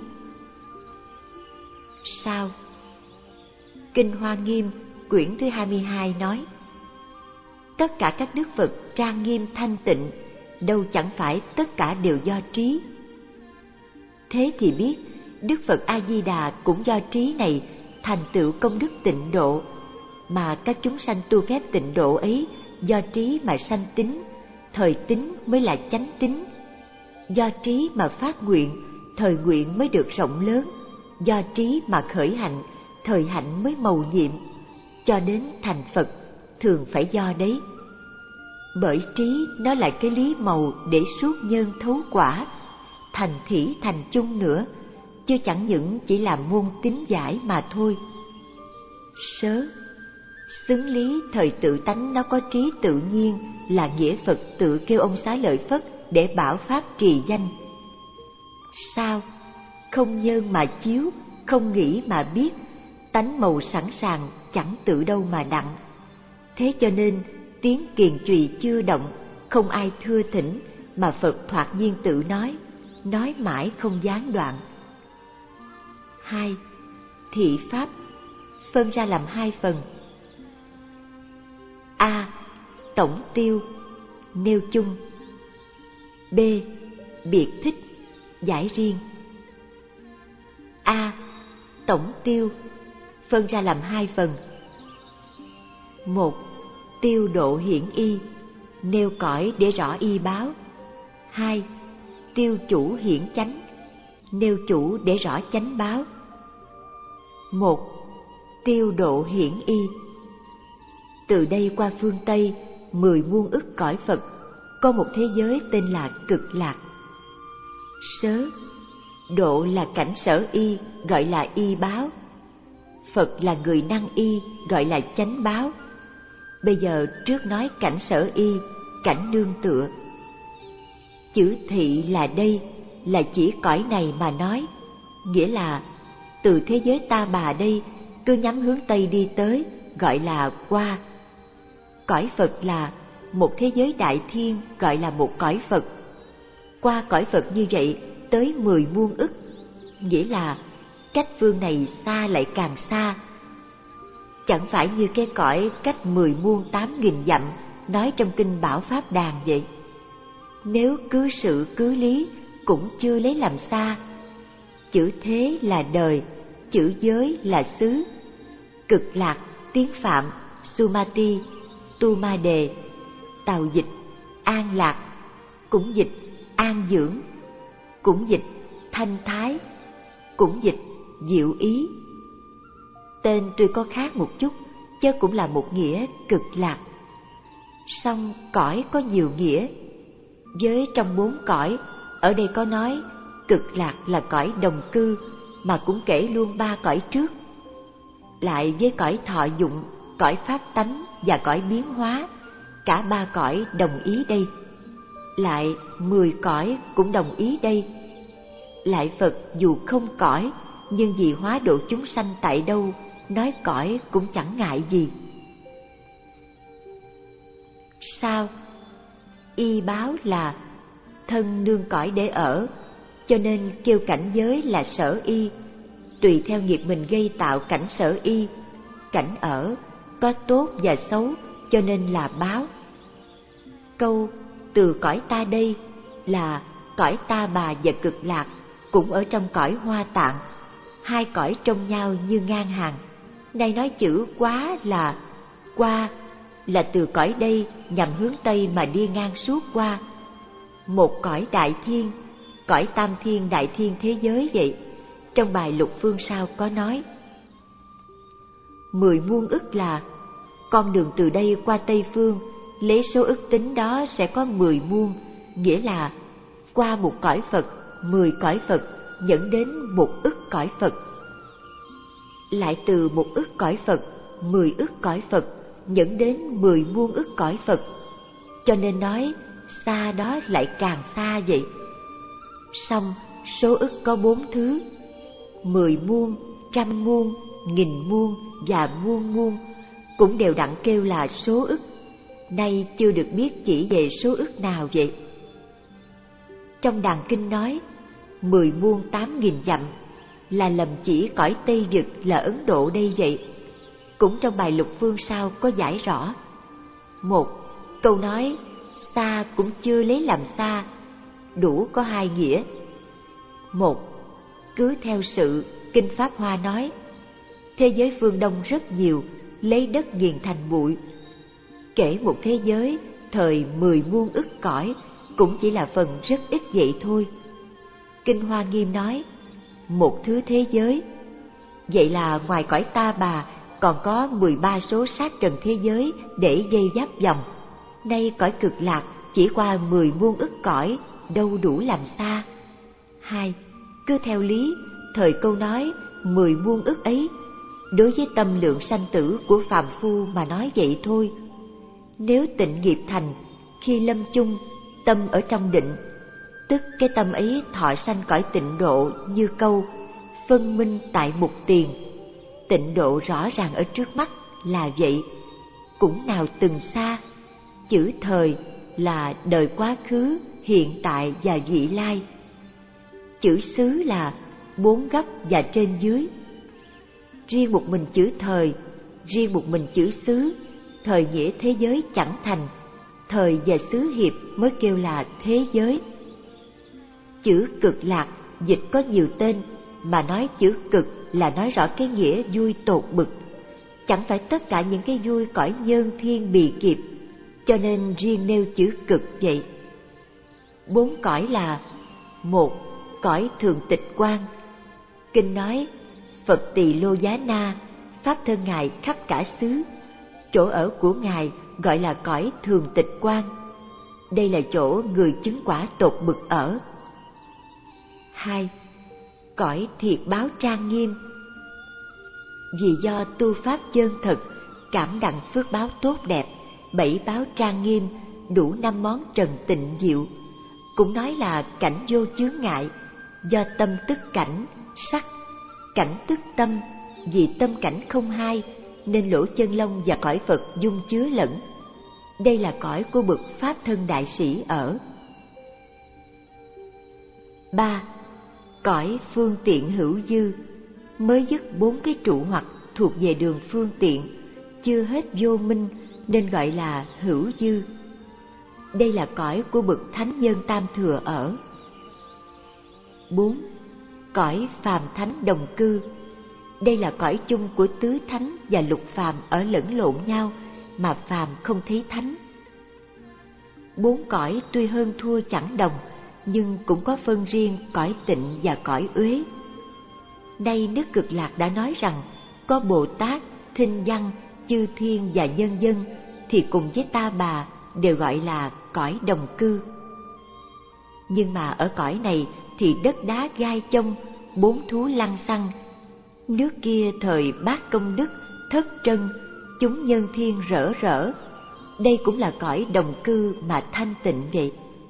Speaker 1: Sao? Kinh Hoa Nghiêm quyển thứ hai mươi hai nói: tất cả các đức Phật trang nghiêm thanh tịnh, đâu chẳng phải tất cả đều do trí. Thế thì biết Đức Phật A Di Đà cũng do trí này thành tựu công đức tịnh độ, mà các chúng sanh tu phép tịnh độ ấy do trí mà sanh tính, thời tính mới là chánh tính. Do trí mà phát nguyện, thời nguyện mới được rộng lớn. Do trí mà khởi hạnh, thời hạnh mới mầu nhiệm. Cho đến thành Phật thường phải do đấy. Bởi trí nó là cái lý màu để suốt nhân thấu quả, thành thỉ thành chung nữa, chứ chẳng những chỉ là môn tín giải mà thôi. Sớ, xứng lý thời tự tánh nó có trí tự nhiên, là nghĩa Phật tự kêu ông Xá Lợi Phất để bảo pháp trì danh. Sao? Không nhân mà chiếu, không nghĩ mà biết, tánh màu sẵn sàng, chẳng tự đâu mà đặng. Thế cho nên tiếng kiền chùy chưa động, không ai thưa thỉnh, mà Phật thoạt nhiên tự nói, nói mãi không gián đoạn. Hai, thị pháp phân ra làm hai phần. A. Tổng tiêu, nêu chung. B. Biệt thích, giải riêng. A. Tổng tiêu phân ra làm hai phần. Một, tiêu độ hiển y, nêu cõi để rõ y báo. Hai, tiêu chủ hiển chánh, nêu chủ để rõ chánh báo. Một, tiêu độ hiển y. Từ đây qua phương Tây, mười muôn ức cõi Phật, có một thế giới tên là Cực Lạc. Sớ, độ là cảnh sở y, gọi là y báo. Phật là người năng y, gọi là chánh báo. Bây giờ trước nói cảnh sở y, cảnh nương tựa. Chữ thị là đây, là chỉ cõi này mà nói, nghĩa là từ thế giới ta bà đây cứ nhắm hướng Tây đi tới, gọi là qua. Cõi Phật là một thế giới đại thiên, gọi là một cõi Phật. Qua cõi Phật như vậy tới mười muôn ức, nghĩa là cách phương này xa lại càng xa. Chẳng phải như cái cõi cách mười muôn tám nghìn dặm nói trong kinh Bảo Pháp Đàn vậy. Nếu cứ sự cứ lý cũng chưa lấy làm xa. Chữ thế là đời, chữ giới là xứ. Cực lạc, tiếng Phạm, Sumati, Tu Ma Đề, tàu dịch an lạc, cũng dịch an dưỡng, cũng dịch thanh thái, cũng dịch diệu ý. Tên tuy có khác một chút, chứ cũng là một nghĩa cực lạc. Song cõi có nhiều nghĩa. Với trong bốn cõi, ở đây có nói cực lạc là cõi đồng cư, mà cũng kể luôn ba cõi trước. Lại với cõi thọ dụng, cõi pháp tánh và cõi biến hóa, cả ba cõi đồng ý đây. Lại mười cõi cũng đồng ý đây. Lại Phật dù không cõi, nhưng vì hóa độ chúng sanh tại đâu, nói cõi cũng chẳng ngại gì. Sao? Y báo là thân nương cõi để ở, cho nên kêu cảnh giới là sở y. Tùy theo nghiệp mình gây tạo cảnh sở y, cảnh ở có tốt và xấu, cho nên là báo. Câu từ cõi ta đây là cõi ta bà và cực lạc cũng ở trong cõi Hoa Tạng, hai cõi trông nhau như ngang hàng. Đây nói chữ quá là qua, là từ cõi đây nhằm hướng Tây mà đi ngang suốt qua. Một cõi đại thiên, cõi tam thiên đại thiên thế giới vậy. Trong bài Lục Phương Sao có nói mười muôn ức là con đường từ đây qua Tây Phương, lấy số ức tính đó sẽ có mười muôn, nghĩa là qua một cõi Phật, mười cõi Phật dẫn đến một ức cõi Phật. Lại từ một ức cõi Phật, mười ức cõi Phật dẫn đến mười muôn ức cõi Phật, cho nên nói xa đó lại càng xa vậy. Song số ức có bốn thứ: mười muôn, trăm muôn, nghìn muôn và muôn muôn, cũng đều đặn kêu là số ức. Nay chưa được biết chỉ về số ức nào vậy. Trong đàn kinh nói mười muôn tám nghìn dặm là lầm chỉ cõi Tây Vực là Ấn Độ đây vậy. Cũng trong bài Lục Phương Sao có giải rõ. Một, câu nói xa cũng chưa lấy làm xa, đủ có hai nghĩa. Một, cứ theo sự Kinh Pháp Hoa nói, thế giới phương Đông rất nhiều, lấy đất nghiền thành bụi. Kể một thế giới thời mười muôn ức cõi cũng chỉ là phần rất ít vậy thôi. Kinh Hoa Nghiêm nói một thứ thế giới, vậy là ngoài cõi ta bà còn có mười ba số sát trần thế giới để dây giáp vòng. Nay cõi cực lạc chỉ qua mười muôn ức cõi, đâu đủ làm xa. Hai, cứ theo lý thời câu nói mười muôn ức ấy, đối với tâm lượng sanh tử của phàm phu mà nói vậy thôi. Nếu tịnh nghiệp thành, khi lâm chung, tâm ở trong định, tức cái tâm ấy thọ sanh cõi tịnh độ như câu phân minh tại mục tiền. Tịnh độ rõ ràng ở trước mắt là vậy, cũng nào từng xa. Chữ thời là đời quá khứ, hiện tại và vị lai. Chữ xứ là bốn góc và trên dưới. Riêng một mình chữ thời, riêng một mình chữ xứ, thời nghĩa thế giới chẳng thành, thời và xứ hiệp mới kêu là thế giới. Chữ cực lạc dịch có nhiều tên, mà nói chữ cực là nói rõ cái nghĩa vui tột bực, chẳng phải tất cả những cái vui cõi nhân thiên bì kịp, cho nên riêng nêu chữ cực vậy. Bốn cõi là: một, cõi thường tịch quan. Kinh nói Phật Tỳ Lô Giá Na, pháp thân Ngài khắp cả xứ, chỗ ở của Ngài gọi là cõi thường tịch quan. Đây là chỗ người chứng quả tột bực ở. Hai, cõi thiệt báo trang nghiêm. vì do tu pháp chân thật, cảm đặng phước báo tốt đẹp, bảy báo trang nghiêm, đủ năm món trần tịnh diệu. Cũng nói là cảnh vô chướng ngại, do tâm tức cảnh, sắc, cảnh tức tâm, vì tâm cảnh không hai, nên lỗ chân lông và cõi Phật dung chứa lẫn. Đây là cõi của bậc Pháp thân đại sĩ ở. ba. Cõi phương tiện hữu dư, mới dứt bốn cái trụ hoặc thuộc về đường phương tiện, chưa hết vô minh nên gọi là hữu dư. Đây là cõi của bậc thánh nhân tam thừa ở. bốn. Cõi phàm thánh đồng cư, đây là cõi chung của tứ thánh và lục phàm ở lẫn lộn nhau, mà phàm không thấy thánh. Bốn cõi tuy hơn thua chẳng đồng, nhưng cũng có phân riêng cõi tịnh và cõi uế. Nay Đức Cực Lạc đã nói rằng có Bồ Tát, Thinh Văn, chư thiên và nhân dân thì cùng với Ta Bà đều gọi là cõi đồng cư. Nhưng mà ở cõi này thì đất đá gai chông, bốn thú lăng xăng. Nước kia thời Bát Công Đức, Thất Trân, chúng nhân thiên rỡ rỡ. Đây cũng là cõi đồng cư mà thanh tịnh vậy.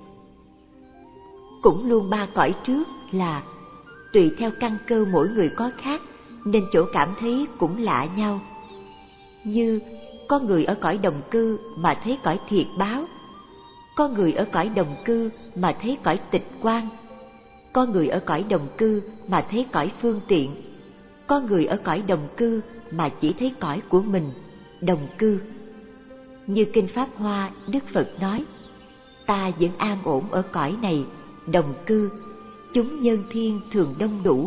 Speaker 1: Cũng luôn ba cõi trước là tùy theo căn cơ mỗi người có khác, nên chỗ cảm thấy cũng lạ nhau. Như có người ở cõi đồng cư mà thấy cõi thiệt báo, có người ở cõi đồng cư mà thấy cõi tịch quan, có người ở cõi đồng cư mà thấy cõi phương tiện, có người ở cõi đồng cư mà chỉ thấy cõi của mình, đồng cư. Như Kinh Pháp Hoa, Đức Phật nói, ta vẫn an ổn ở cõi này, đồng cư, chúng nhân thiên thường đông đủ.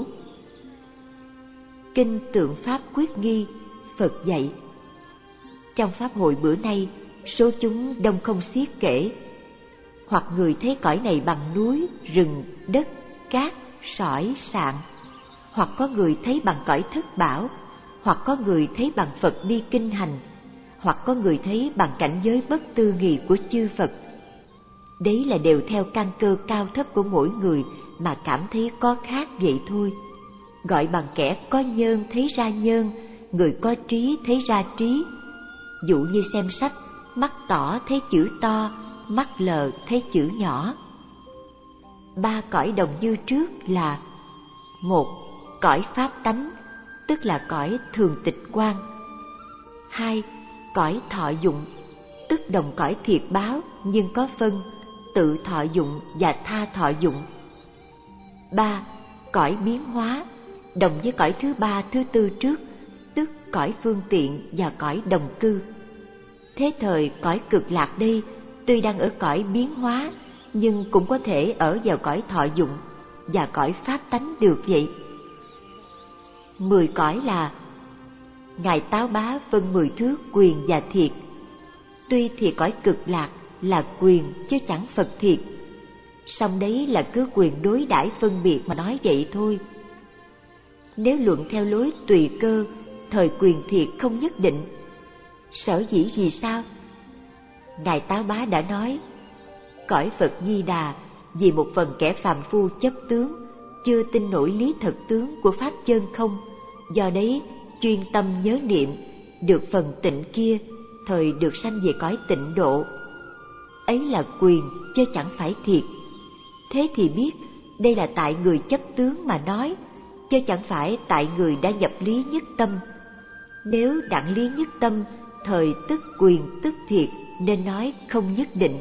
Speaker 1: Kinh Tượng Pháp Quyết Nghi, Phật dạy, trong Pháp hội bữa nay, số chúng đông không xiết kể. Hoặc người thấy cõi này bằng núi, rừng, đất, cát, sỏi, sạn, hoặc có người thấy bằng cõi thất bảo, hoặc có người thấy bằng Phật đi kinh hành, hoặc có người thấy bằng cảnh giới bất tư nghị của chư Phật. Đấy là đều theo căn cơ cao thấp của mỗi người mà cảm thấy có khác vậy thôi. Gọi bằng kẻ có nhơn thấy ra nhơn, người có trí thấy ra trí. Dụ như xem sách, mắt tỏ thấy chữ to, mắt lờ thấy chữ nhỏ. Ba cõi đồng dư trước là: một, cõi pháp tánh, tức là cõi thường tịch quan. Hai, cõi thọ dụng, tức đồng cõi thiệt báo nhưng có phân tự thọ dụng và tha thọ dụng. Ba, cõi biến hóa, đồng với cõi thứ ba thứ tư trước, tức cõi phương tiện và cõi đồng cư. Thế thời cõi Cực Lạc đây tuy đang ở cõi biến hóa, nhưng cũng có thể ở vào cõi thọ dụng và cõi pháp tánh được vậy. Mười cõi là: Ngài Táo Bá phân mười thước quyền và thiệt. Tuy thì cõi Cực Lạc là quyền chứ chẳng Phật thiệt, song đấy là cứ quyền đối đãi phân biệt mà nói vậy thôi. Nếu luận theo lối tùy cơ, thời quyền thiệt không nhất định. Sở dĩ vì sao? Ngài Táo Bá đã nói, cõi Phật Di Đà vì một phần kẻ phàm phu chấp tướng, chưa tin nổi lý thật tướng của pháp chân không, do đấy chuyên tâm nhớ niệm, được phần tịnh kia, thời được sanh về cõi tịnh độ. Ấy là quyền chứ chẳng phải thiệt. Thế thì biết đây là tại người chấp tướng mà nói, chứ chẳng phải tại người đã nhập lý nhất tâm. Nếu đặng lý nhất tâm, thời tức quyền tức thiệt, nên nói không nhất định.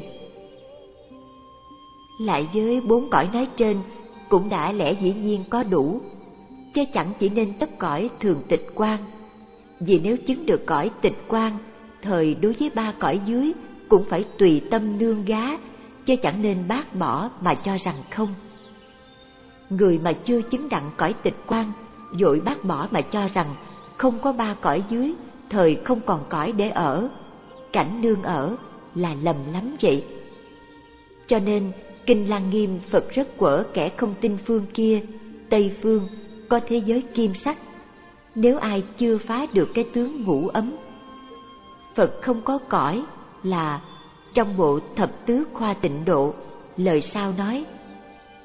Speaker 1: Lại với bốn cõi nói trên cũng đã lẽ dĩ nhiên có đủ, chứ chẳng chỉ nên tấp cõi thường tịch quan. Vì nếu chứng được cõi tịch quan, thời đối với ba cõi dưới cũng phải tùy tâm nương gá, chứ chẳng nên bác bỏ mà cho rằng không. Người mà chưa chứng đặng cõi tịch quan, vội bác bỏ mà cho rằng không có ba cõi dưới, thời không còn cõi để ở, cảnh nương ở, là lầm lắm vậy. Cho nên Kinh Lăng Nghiêm Phật rất quở kẻ không tin phương kia, Tây phương có thế giới kim sắc, nếu ai chưa phá được cái tướng ngũ ấm. Phật không có cõi là trong bộ Thập Tứ Khoa Tịnh Độ, lời sau nói: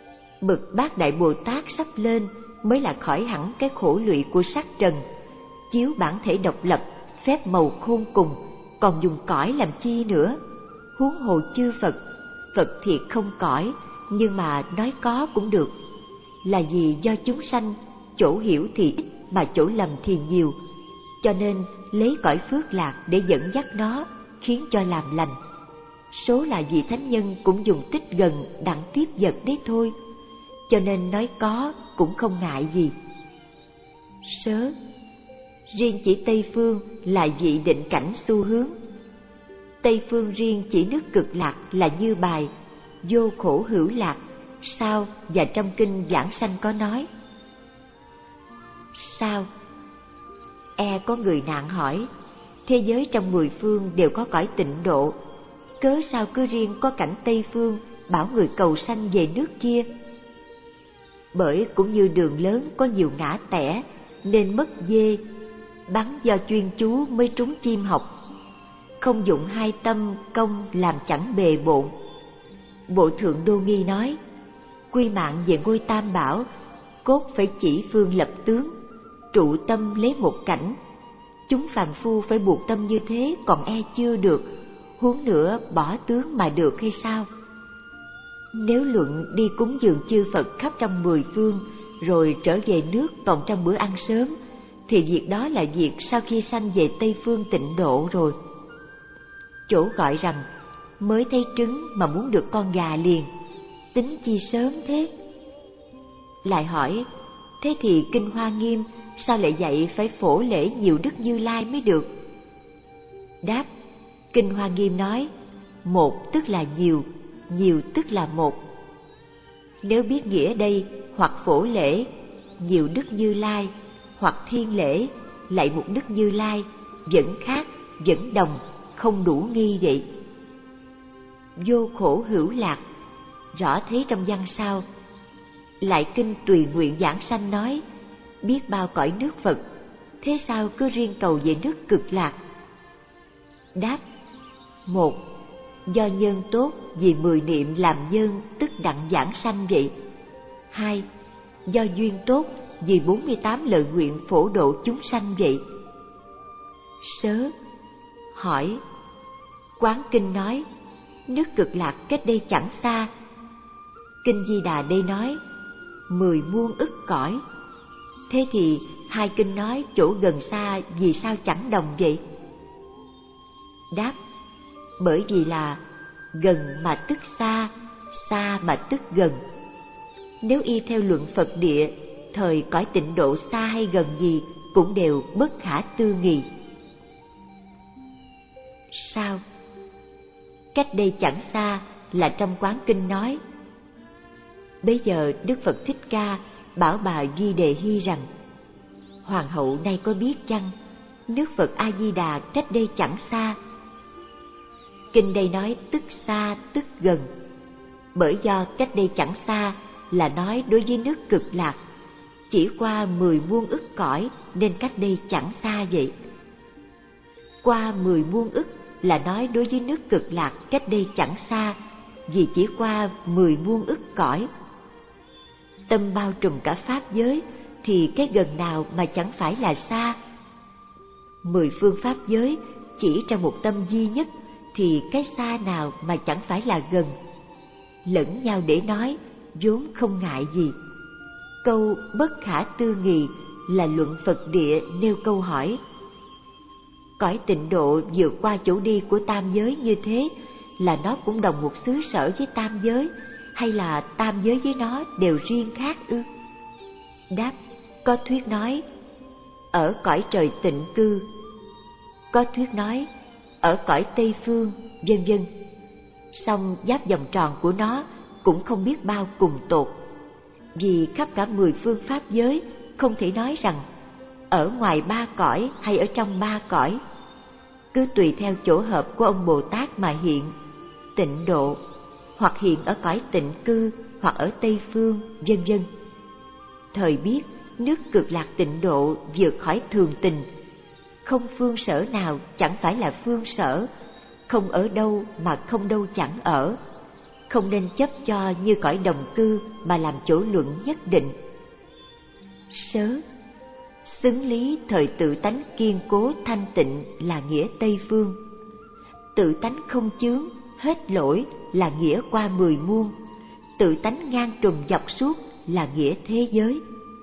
Speaker 1: bậc Bát Đại Bồ Tát sắp lên mới là khỏi hẳn cái khổ lụy của sắc trần, chiếu bản thể độc lập, phép màu khôn cùng, còn dùng cõi làm chi nữa? Huống hồ chư Phật, Phật thiệt không cõi, nhưng mà nói có cũng được. Là vì do chúng sanh, chỗ hiểu thì ít mà chỗ lầm thì nhiều, cho nên lấy cõi phước lạc để dẫn dắt nó, khiến cho làm lành. Số là vị thánh nhân cũng dùng tích gần đặng tiếp vật đấy thôi, cho nên nói có cũng không ngại gì. Sớ, riêng chỉ Tây Phương là vị định cảnh xu hướng. Tây Phương riêng chỉ nước Cực Lạc là như bài vô khổ hữu lạc, sao và trong kinh Giảng Sanh có nói. Sao? E có người nạn hỏi, thế giới trong mười phương đều có cõi tịnh độ, cớ sao cứ riêng có cảnh Tây Phương bảo người cầu sanh về nước kia? Bởi cũng như đường lớn có nhiều ngã tẻ, nên mất dê, bắn do chuyên chú mới trúng chim học. Không dụng hai tâm công làm chẳng bề bộn. Bộ Thượng Đô Nghi nói, quy mạng về ngôi Tam Bảo, cốt phải chỉ phương lập tướng, trụ tâm lấy một cảnh. Chúng phàm phu phải buộc tâm như thế còn e chưa được, huống nữa bỏ tướng mà được hay sao? Nếu luận đi cúng dường chư Phật khắp trong mười phương, rồi trở về nước còn trong bữa ăn sớm, thì việc đó là việc sau khi sanh về Tây Phương tịnh độ rồi. Chỗ gọi rằng mới thấy trứng mà muốn được con gà liền, tính chi sớm thế? Lại hỏi, thế thì Kinh Hoa Nghiêm sao lại dạy phải phổ lễ nhiều Đức Như Lai mới được? Đáp, Kinh Hoa Nghiêm nói, một tức là nhiều, nhiều tức là một. Nếu biết nghĩa đây, hoặc phổ lễ, nhiều Đức Như Lai, hoặc thiên lễ, lạy một Đức Như Lai, vẫn khác, vẫn đồng, không đủ nghi vậy. Vô khổ hữu lạc, rõ thấy trong văn sau. Lại kinh Tùy Nguyện Giảng Sanh nói, biết bao cõi nước Phật, thế sao cứ riêng cầu về nước Cực Lạc? Đáp, một, do nhân tốt vì mười niệm làm nhân tức đặng giảng sanh vậy. Hai, do duyên tốt vì bốn mươi tám lời nguyện phổ độ chúng sanh vậy. Sớ, hỏi, Quán Kinh nói, nước Cực Lạc cách đây chẳng xa. Kinh Di Đà đây nói, mười muôn ức cõi. Thế thì hai kinh nói chỗ gần xa vì sao chẳng đồng vậy? Đáp, bởi vì là gần mà tức xa, xa mà tức gần. Nếu y theo luận Phật địa, thời cõi tịnh độ xa hay gần gì cũng đều bất khả tư nghị. Sao? Cách đây chẳng xa là trong Quán Kinh nói. Bấy giờ Đức Phật Thích Ca bảo bà Di Đề Hy rằng, Hoàng hậu nay có biết chăng, nước Phật A Di Đà cách đây chẳng xa. Kinh đây nói tức xa tức gần, bởi do cách đây chẳng xa là nói đối với nước Cực Lạc, chỉ qua mười muôn ức cõi nên cách đây chẳng xa vậy. Qua mười muôn ức là nói đối với nước Cực Lạc cách đây chẳng xa, vì chỉ qua mười muôn ức cõi. Tâm bao trùm cả pháp giới, thì cái gần nào mà chẳng phải là xa? Mười phương pháp giới chỉ trong một tâm duy nhất, thì cái xa nào mà chẳng phải là gần? Lẫn nhau để nói, vốn không ngại gì. Câu bất khả tư nghị là luận Phật địa nêu câu hỏi. Cõi tịnh độ vượt qua chỗ đi của tam giới như thế, là nó cũng đồng một xứ sở với tam giới, hay là tam giới với nó đều riêng khác ư? Đáp, có thuyết nói ở cõi trời tịnh cư, có thuyết nói ở cõi Tây Phương, vân vân. Song giáp vòng tròn của nó cũng không biết bao cùng tột, vì khắp cả mười phương pháp giới không thể nói rằng ở ngoài ba cõi hay ở trong ba cõi. Cứ tùy theo chỗ hợp của ông Bồ Tát mà hiện tịnh độ, hoặc hiện ở cõi tịnh cư, hoặc ở Tây Phương, vân vân. Thời biết nước Cực Lạc tịnh độ vượt khỏi thường tình, không phương sở nào chẳng phải là phương sở, không ở đâu mà không đâu chẳng ở, không nên chấp cho như cõi đồng cư mà làm chỗ luận nhất định. Sớ, Xứng lý thời tự tánh kiên cố thanh tịnh là nghĩa Tây phương. Tự tánh không chướng, hết lỗi là nghĩa qua mười muôn. Tự tánh ngang trùng dọc suốt là nghĩa thế giới.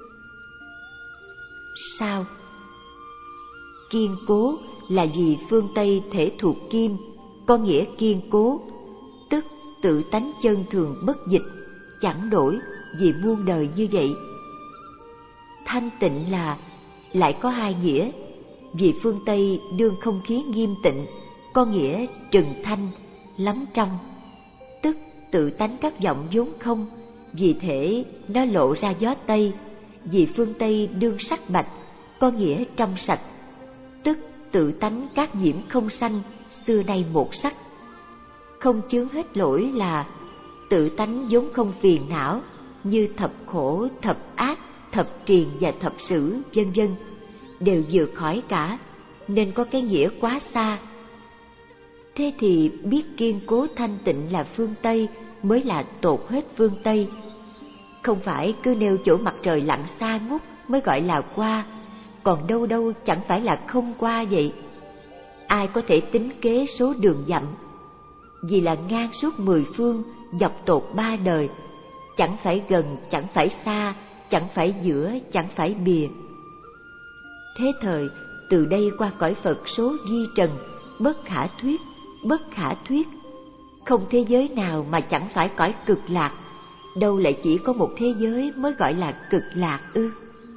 Speaker 1: Sao? Kiên cố là vì phương Tây thể thuộc kim, có nghĩa kiên cố, tức tự tánh chân thường bất dịch, chẳng đổi vì muôn đời như vậy. Thanh tịnh là lại có hai nghĩa, vì phương Tây đương không khí nghiêm tịnh, có nghĩa trừng thanh, lắm trong, tức tự tánh các vọng vốn không, vì thể nó lộ ra gió Tây, vì phương Tây đương sắc bạch, có nghĩa trong sạch, tức tự tánh các nhiễm không sanh, xưa nay một sắc. Không chướng hết lỗi là tự tánh vốn không phiền não, như thập khổ, thập ác, thập triền và thập sử, vân vân, đều vượt khỏi cả, nên có cái nghĩa quá xa. Thế thì biết kiên cố thanh tịnh là phương Tây mới là tột hết phương Tây. Không phải cứ nêu chỗ mặt trời lặn xa ngút mới gọi là qua, còn đâu đâu chẳng phải là không qua vậy. Ai có thể tính kế số đường dặm? Vì là ngang suốt mười phương, dọc tột ba đời, chẳng phải gần, chẳng phải xa, chẳng phải giữa, chẳng phải bìa. Thế thời, từ đây qua cõi Phật số vi trần, bất khả thuyết, bất khả thuyết. Không thế giới nào mà chẳng phải cõi cực lạc, đâu lại chỉ có một thế giới mới gọi là cực lạc ư?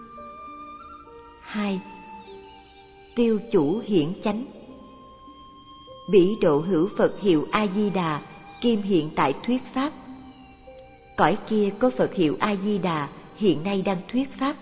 Speaker 1: Hai. Tiêu chủ hiển chánh. Bỉ độ hữu Phật hiệu A-di-đà, kim hiện tại thuyết pháp. Cõi kia có Phật hiệu A-di-đà, hiện nay đang thuyết pháp.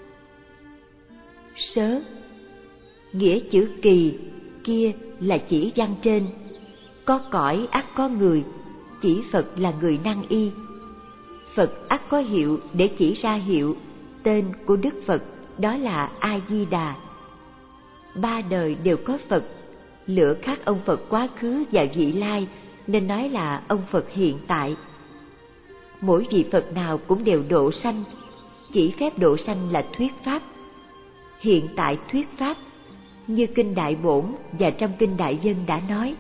Speaker 1: Sớ, nghĩa chữ kỳ, kia là chỉ văn trên. Có cõi ắt có người, chỉ Phật là người năng y. Phật ắt có hiệu để chỉ ra hiệu, tên của Đức Phật đó là A-di-đà. Ba đời đều có Phật, lựa khác ông Phật quá khứ và vị lai, nên nói là ông Phật hiện tại. Mỗi vị Phật nào cũng đều độ sanh, chỉ phép độ sanh là thuyết pháp. Hiện tại thuyết pháp, như Kinh Đại Bổn và trong Kinh Đại Dân đã nói.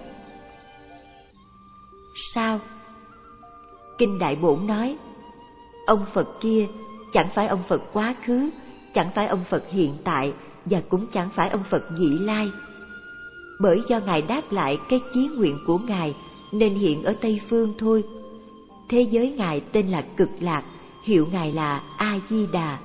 Speaker 1: Sao? Kinh Đại Bổn nói, ông Phật kia chẳng phải ông Phật quá khứ, chẳng phải ông Phật hiện tại, và cũng chẳng phải ông Phật vị lai. Bởi do Ngài đáp lại cái chí nguyện của Ngài nên hiện ở Tây Phương thôi. Thế giới Ngài tên là Cực Lạc, hiệu Ngài là A-di-đà.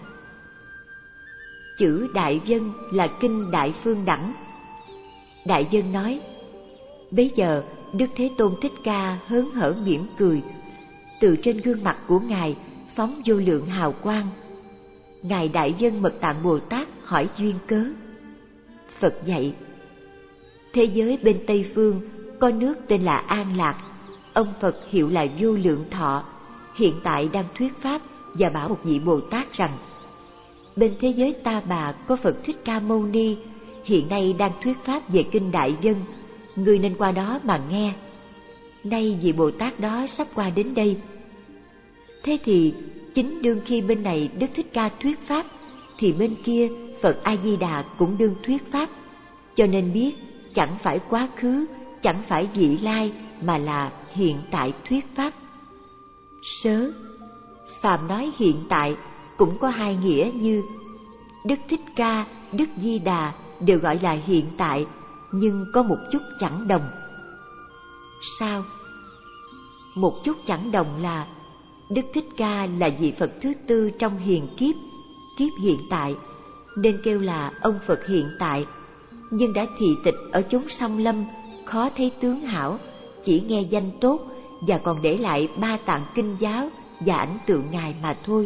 Speaker 1: Chữ Đại Dân là Kinh Đại Phương Đẳng. Đại Dân nói, bấy giờ Đức Thế Tôn Thích Ca hớn hở mỉm cười, từ trên gương mặt của Ngài phóng vô lượng hào quang. Ngài Đại Dân Mật Tạng Bồ Tát hỏi duyên cớ. Phật dạy, thế giới bên Tây Phương có nước tên là An Lạc, ông Phật hiệu là Vô Lượng Thọ, hiện tại đang thuyết pháp và bảo một vị Bồ Tát rằng, bên thế giới Ta Bà có Phật Thích Ca Mâu Ni, hiện nay đang thuyết pháp về Kinh Đại Dân, ngươi nên qua đó mà nghe. Nay vị Bồ Tát đó sắp qua đến đây. Thế thì chính đương khi bên này Đức Thích Ca thuyết pháp, thì bên kia Phật A-di-đà cũng đương thuyết pháp, cho nên biết chẳng phải quá khứ, chẳng phải vị lai, mà là hiện tại thuyết pháp. Sớ, phàm nói hiện tại cũng có hai nghĩa như Đức Thích Ca, Đức Di Đà đều gọi là hiện tại, nhưng có một chút chẳng đồng. Sao? Một chút chẳng đồng là Đức Thích Ca là vị Phật thứ tư trong hiền kiếp, kiếp hiện tại, nên kêu là ông Phật hiện tại, nhưng đã thị tịch ở chốn song lâm, khó thấy tướng hảo, chỉ nghe danh tốt và còn để lại ba tạng kinh giáo và ảnh tượng Ngài mà thôi.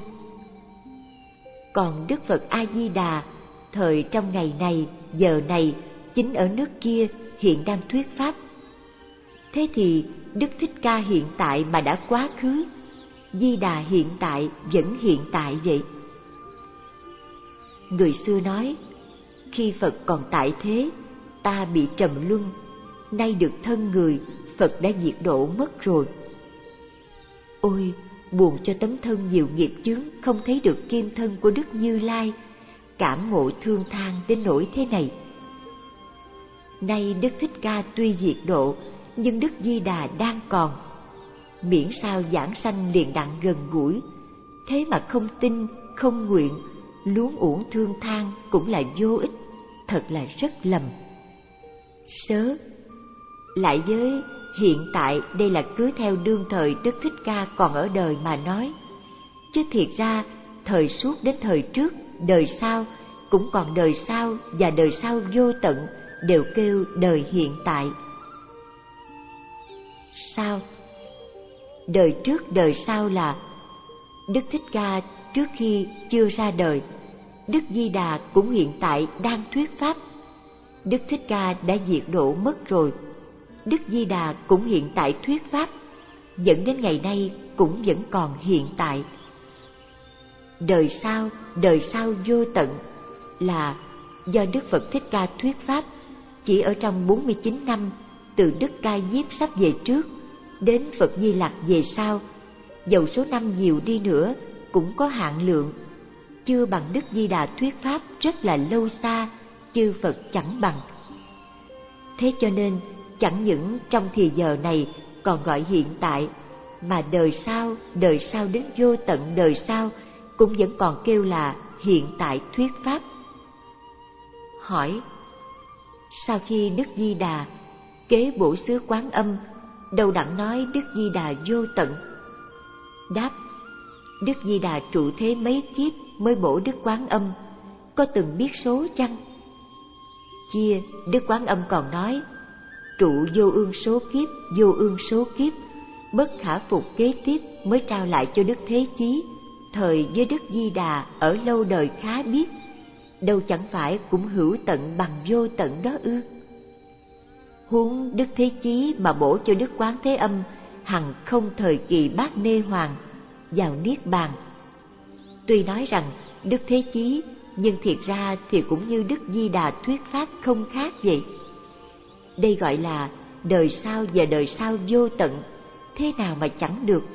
Speaker 1: Còn Đức Phật A-di-đà, thời trong ngày này, giờ này, chính ở nước kia hiện đang thuyết pháp. Thế thì Đức Thích Ca hiện tại mà đã quá khứ, Di Đà hiện tại vẫn hiện tại vậy. Người xưa nói, khi Phật còn tại thế, ta bị trầm luân, nay được thân người, Phật đã diệt độ mất rồi. Ôi, buồn cho tấm thân nhiều nghiệp chướng không thấy được kim thân của Đức Như Lai, cảm ngộ thương than đến nỗi thế này. Nay Đức Thích Ca tuy diệt độ, nhưng Đức Di Đà đang còn. Miễn sao giảng sanh liền đặng gần gũi, thế mà không tin, không nguyện, luống uổng thương than cũng là vô ích, thật là rất lầm. Sớ, lại với hiện tại đây là cứ theo đương thời Đức Thích Ca còn ở đời mà nói, chứ thiệt ra thời suốt đến thời trước, đời sau, cũng còn đời sau và đời sau vô tận đều kêu đời hiện tại. Sao? Đời trước đời sau là Đức Thích Ca trước khi chưa ra đời, Đức Di Đà cũng hiện tại đang thuyết pháp. Đức Thích Ca đã diệt độ mất rồi, Đức Di Đà cũng hiện tại thuyết pháp, dẫn đến ngày nay cũng vẫn còn hiện tại. Đời sau, đời sau vô tận là do Đức Phật Thích Ca thuyết pháp chỉ ở trong bốn mươi chín năm, từ Đức Ca Diếp sắp về trước đến Phật Di Lặc về sau, dầu số năm nhiều đi nữa cũng có hạn lượng, chưa bằng Đức Di Đà thuyết pháp rất là lâu xa, chư Phật chẳng bằng. Thế cho nên chẳng những trong thì giờ này còn gọi hiện tại, mà đời sau, đời sau đến vô tận đời sau cũng vẫn còn kêu là hiện tại thuyết pháp. Hỏi: sau khi Đức Di Đà kế bổ xứ Quán Âm, đâu đặng nói Đức Di Đà vô tận? Đáp: Đức Di Đà trụ thế mấy kiếp mới bổ Đức Quán Âm, có từng biết số chăng? Kia Đức Quán Âm còn nói: trụ vô ương số kiếp, vô ương số kiếp, bất khả phục kế tiếp mới trao lại cho Đức Thế Chí. Thời với Đức Di Đà ở lâu đời khá biết, đâu chẳng phải cũng hữu tận bằng vô tận đó ư? Huống Đức Thế Chí mà bổ cho Đức Quán Thế Âm hằng không thời kỳ bát nê hoàng vào niết bàn. Tuy nói rằng Đức Thế Chí, nhưng thiệt ra thì cũng như Đức Di Đà thuyết pháp không khác vậy. Đây gọi là đời sau và đời sau vô tận, thế nào mà chẳng được.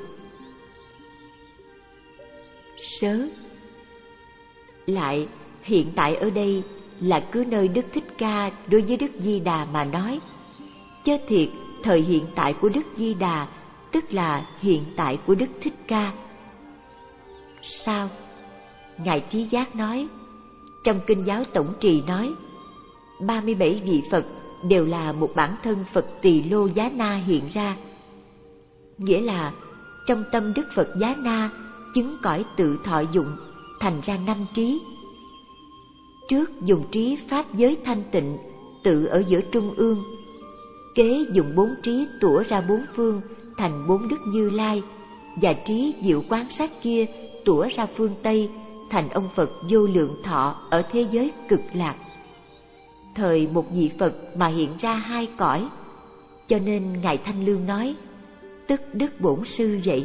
Speaker 1: Sớ, lại hiện tại ở đây là cứ nơi Đức Thích Ca đối với Đức Di Đà mà nói, chớ thiệt thời hiện tại của Đức Di Đà tức là hiện tại của Đức Thích Ca. Sao? Ngài Trí Giác nói, trong Kinh Giáo Tổng Trì nói, ba mươi bảy vị Phật đều là một bản thân Phật Tỳ Lô Giá Na hiện ra. Nghĩa là trong tâm Đức Phật Giá Na chứng cõi tự thọ dụng, thành ra năm trí. Trước dùng trí pháp giới thanh tịnh, tự ở giữa trung ương. Kế dùng bốn trí tủa ra bốn phương, thành bốn Đức Như Lai, và trí diệu quán sát kia tủa ra phương Tây, thành ông Phật vô lượng thọ ở thế giới cực lạc. Thời một vị Phật mà hiện ra hai cõi, cho nên Ngài Thanh Lương nói, tức Đức Bổn Sư vậy.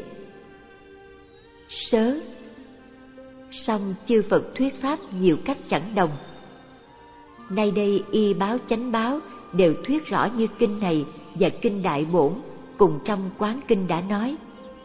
Speaker 1: Sớ, song chư Phật thuyết pháp nhiều cách chẳng đồng. Nay đây y báo chánh báo đều thuyết rõ như kinh này và kinh Đại Bổn cùng trong Quán Kinh đã nói.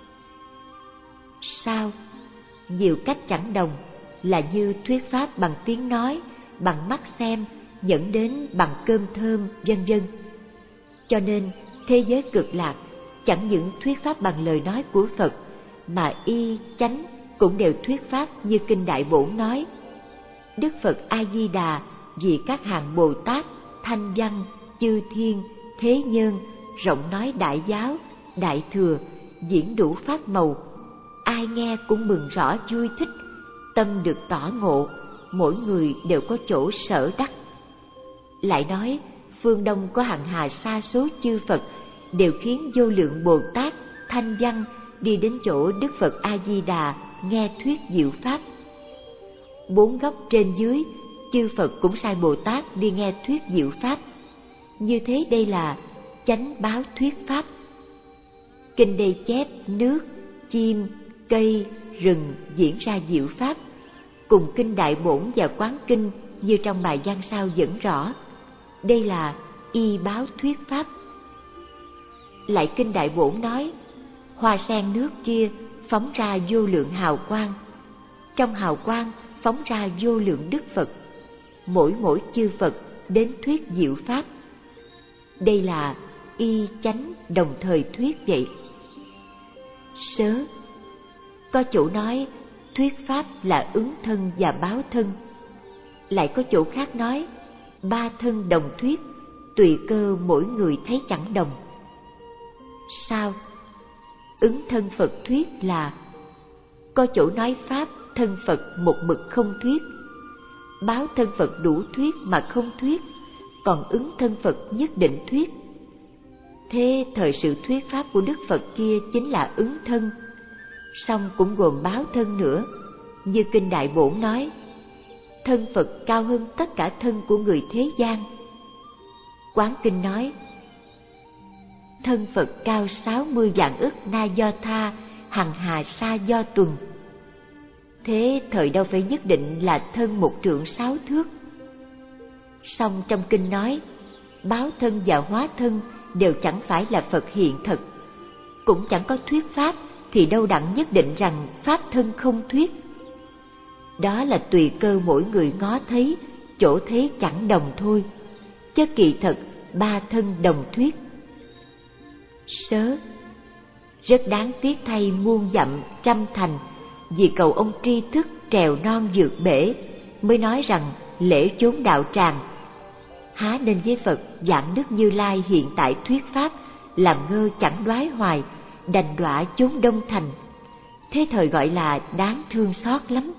Speaker 1: Sao? Nhiều cách chẳng đồng là như thuyết pháp bằng tiếng nói, bằng mắt xem, dẫn đến bằng cơm thơm, vân vân. Cho nên thế giới cực lạc chẳng những thuyết pháp bằng lời nói của Phật, mà y chánh cũng đều thuyết pháp như kinh Đại Bổn nói. Đức Phật A Di Đà vì các hàng Bồ Tát, Thanh Văn, chư thiên, thế nhân rộng nói đại giáo, đại thừa, diễn đủ pháp màu, ai nghe cũng mừng rõ vui thích, tâm được tỏ ngộ, mỗi người đều có chỗ sở đắc. Lại nói phương Đông có hằng hà sa số chư Phật đều khiến vô lượng Bồ Tát, Thanh Văn đi đến chỗ Đức Phật A Di Đà nghe thuyết diệu pháp. Bốn góc trên dưới chư Phật cũng sai Bồ Tát đi nghe thuyết diệu pháp. Như thế đây là chánh báo thuyết pháp. Kinh đây chép nước, chim, cây, rừng diễn ra diệu pháp, cùng kinh Đại Bổn và Quán Kinh như trong bài văn sau dẫn rõ. Đây là y báo thuyết pháp. Lại kinh Đại Bổn nói, hoa sen nước kia phóng ra vô lượng hào quang. Trong hào quang phóng ra vô lượng đức Phật, mỗi mỗi chư Phật đến thuyết diệu pháp. Đây là y chánh đồng thời thuyết vậy. Sớ, có chỗ nói thuyết pháp là ứng thân và báo thân. Lại có chỗ khác nói ba thân đồng thuyết, tùy cơ mỗi người thấy chẳng đồng. Sao? Ứng thân Phật thuyết là có chỗ nói pháp thân Phật một mực không thuyết, báo thân Phật đủ thuyết mà không thuyết, còn ứng thân Phật nhất định thuyết. Thế thời sự thuyết pháp của Đức Phật kia chính là ứng thân, song cũng gồm báo thân nữa. Như Kinh Đại Bổn nói, thân Phật cao hơn tất cả thân của người thế gian. Quán Kinh nói, thân Phật cao sáu mươi vạn ức na do tha, hằng hà sa do tuần. Thế thời đâu phải nhất định là thân một trượng sáu thước. Song trong kinh nói, báo thân và hóa thân đều chẳng phải là Phật hiện thật, cũng chẳng có thuyết pháp, thì đâu đặng nhất định rằng pháp thân không thuyết. Đó là tùy cơ mỗi người ngó thấy, chỗ thấy chẳng đồng thôi, chứ kỳ thật ba thân đồng thuyết. Sớ, rất đáng tiếc thay muôn dặm trăm thành, vì cầu ông tri thức trèo non vượt bể, mới nói rằng lễ chốn đạo tràng. Há nên với Phật giảng Đức Như Lai hiện tại thuyết pháp, làm ngơ chẳng đoái hoài, đành đọa chốn đông thành. Thế thời gọi là đáng thương xót lắm.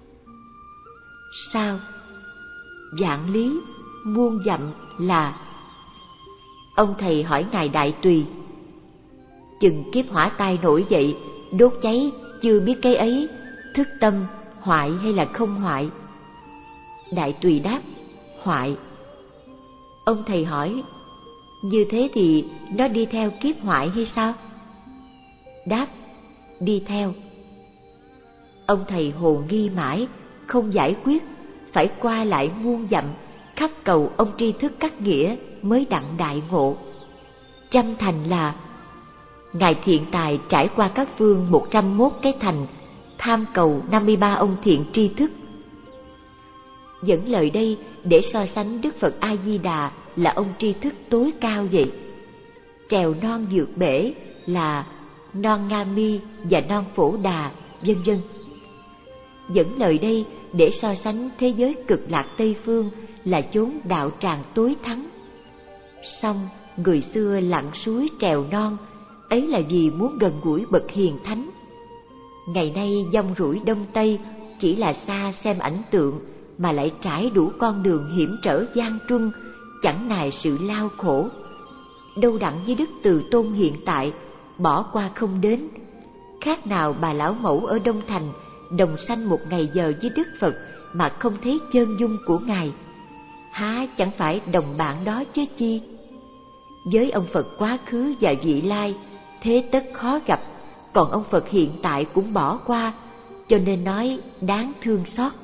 Speaker 1: Sao? Vạn lý muôn dặm là... Ông thầy hỏi ngài Đại Tùy, chừng kiếp hỏa tai nổi dậy, đốt cháy chưa biết cái ấy, thức tâm hoại hay là không hoại? Đại Tùy đáp, hoại. Ông thầy hỏi, như thế thì nó đi theo kiếp hoại hay sao? Đáp, đi theo. Ông thầy hồ nghi mãi, không giải quyết, phải qua lại muôn dặm, khắp cầu ông tri thức các nghĩa, mới đặng đại ngộ. Trăm thành là... Ngài Thiện Tài trải qua các phương một trăm mốt cái thành, tham cầu năm mươi ba ông thiện tri thức. Dẫn lời đây để so sánh Đức Phật A Di Đà là ông tri thức tối cao vậy. Trèo non vượt bể là non Nga Mi và non Phổ Đà, vân vân. Dẫn lời đây để so sánh thế giới cực lạc Tây phương là chốn đạo tràng tối thắng. Song người xưa lặn suối trèo non ấy là vì muốn gần gũi bậc hiền thánh. Ngày nay dông rủi đông tây chỉ là xa xem ảnh tượng, mà lại trải đủ con đường hiểm trở gian truân, chẳng nài sự lao khổ. Đâu đặng với Đức Từ Tôn hiện tại, bỏ qua không đến. Khác nào bà lão mẫu ở Đông Thành đồng sanh một ngày giờ với Đức Phật mà không thấy chân dung của Ngài. Há chẳng phải đồng bạn đó chứ chi? Với ông Phật quá khứ và vị lai, thế tất khó gặp, còn ông Phật hiện tại cũng bỏ qua, cho nên nói đáng thương xót.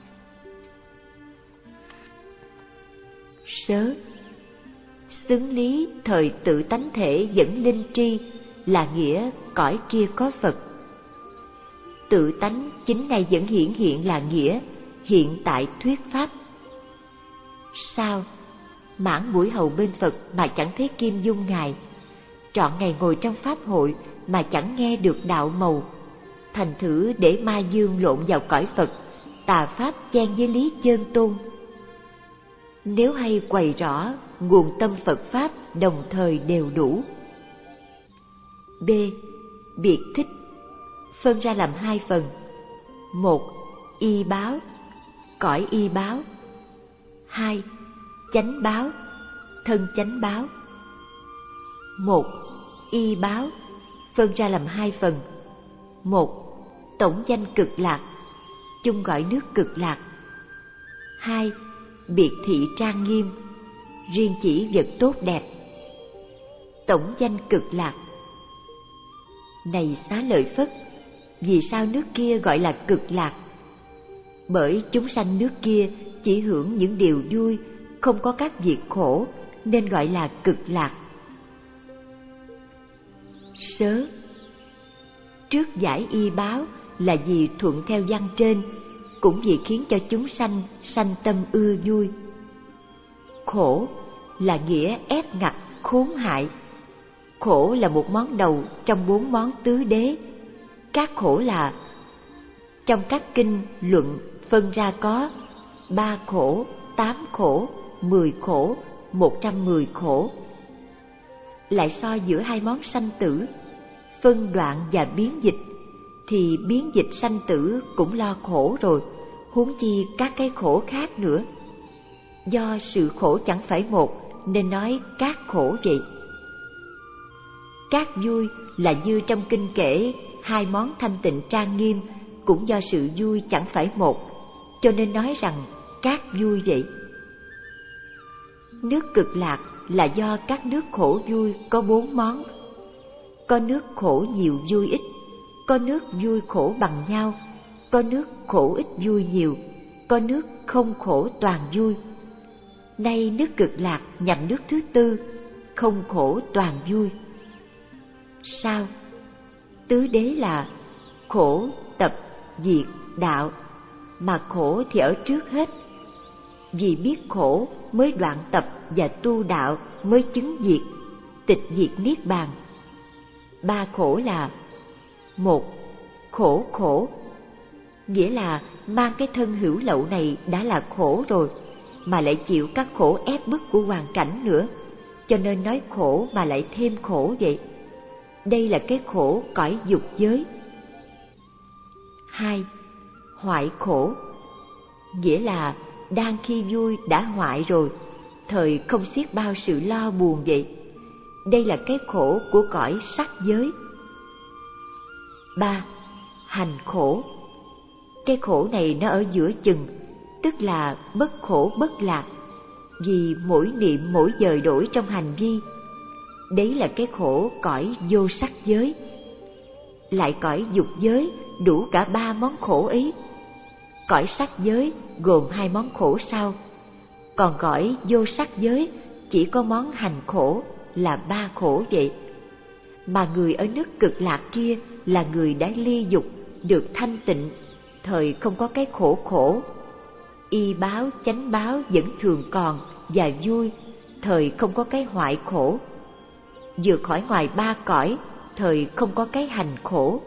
Speaker 1: Sớ, xứng lý thời tự tánh thể dẫn linh tri, là nghĩa cõi kia có Phật. Tự tánh chính này vẫn hiển hiện là nghĩa, hiện tại thuyết pháp. Sao? Mãn buổi hầu bên Phật mà chẳng thấy kim dung Ngài, trọn ngày ngồi trong pháp hội mà chẳng nghe được đạo màu. Thành thử để ma dương lộn vào cõi Phật, tà pháp chen với lý chân tôn. Nếu hay quầy rõ, nguồn tâm Phật pháp đồng thời đều đủ. B. Biệt thích phân ra làm hai phần. Một. Y báo, cõi y báo. Hai. Chánh báo, thân chánh báo. Một. Y báo phân ra làm hai phần. Một. Tổng danh cực lạc, chung gọi nước cực lạc. Hai. Biệt thị trang nghiêm, riêng chỉ vật tốt đẹp. Tổng danh cực lạc. Này Xá Lợi Phất, vì sao nước kia gọi là cực lạc? Bởi chúng sanh nước kia chỉ hưởng những điều vui, không có các việc khổ, nên gọi là cực lạc. Sớ, trước giải y báo là vì thuận theo văn trên, cũng vì khiến cho chúng sanh sanh tâm ưa vui. Khổ là nghĩa ép ngặt, khốn hại. Khổ là một món đầu trong bốn món tứ đế. Các khổ là, trong các kinh luận phân ra có ba khổ, tám khổ, mười khổ, một trăm mười khổ. Lại so giữa hai món sanh tử, phân đoạn và biến dịch, thì biến dịch sanh tử cũng lo khổ rồi, huống chi các cái khổ khác nữa. Do sự khổ chẳng phải một nên nói các khổ vậy. Các vui là như trong kinh kể hai món thanh tịnh trang nghiêm, cũng do sự vui chẳng phải một, cho nên nói rằng các vui vậy. Nước Cực Lạc là do các nước khổ vui có bốn món. Có nước khổ nhiều vui ít, có nước vui khổ bằng nhau, có nước khổ ít vui nhiều, có nước không khổ toàn vui. Nay nước Cực Lạc nhằm nước thứ tư, không khổ toàn vui. Sao? Tứ đế là khổ, tập, diệt, đạo, mà khổ thì ở trước hết. Vì biết khổ mới đoạn tập và tu đạo mới chứng diệt, tịch diệt niết bàn. Ba khổ là: một, khổ khổ, nghĩa là mang cái thân hữu lậu này đã là khổ rồi, mà lại chịu các khổ ép bức của hoàn cảnh nữa, cho nên nói khổ mà lại thêm khổ vậy. Đây là cái khổ cõi dục giới. Hai, hoại khổ, nghĩa là đang khi vui đã hoại rồi, thời không xiết bao sự lo buồn vậy. Đây là cái khổ của cõi sắc giới. Ba, hành khổ, cái khổ này nó ở giữa chừng, tức là bất khổ bất lạc, vì mỗi niệm mỗi dời đổi trong hành vi. Đấy là cái khổ cõi vô sắc giới. Lại cõi dục giới đủ cả ba món khổ ấy. Cõi sắc giới gồm hai món khổ sau, còn cõi vô sắc giới chỉ có món hành khổ là ba khổ vậy. Mà người ở nước Cực Lạc kia là người đã ly dục, được thanh tịnh, thời không có cái khổ khổ. Y báo, chánh báo vẫn thường còn và vui, thời không có cái hoại khổ. Vượt khỏi ngoài ba cõi, thời không có cái hành khổ.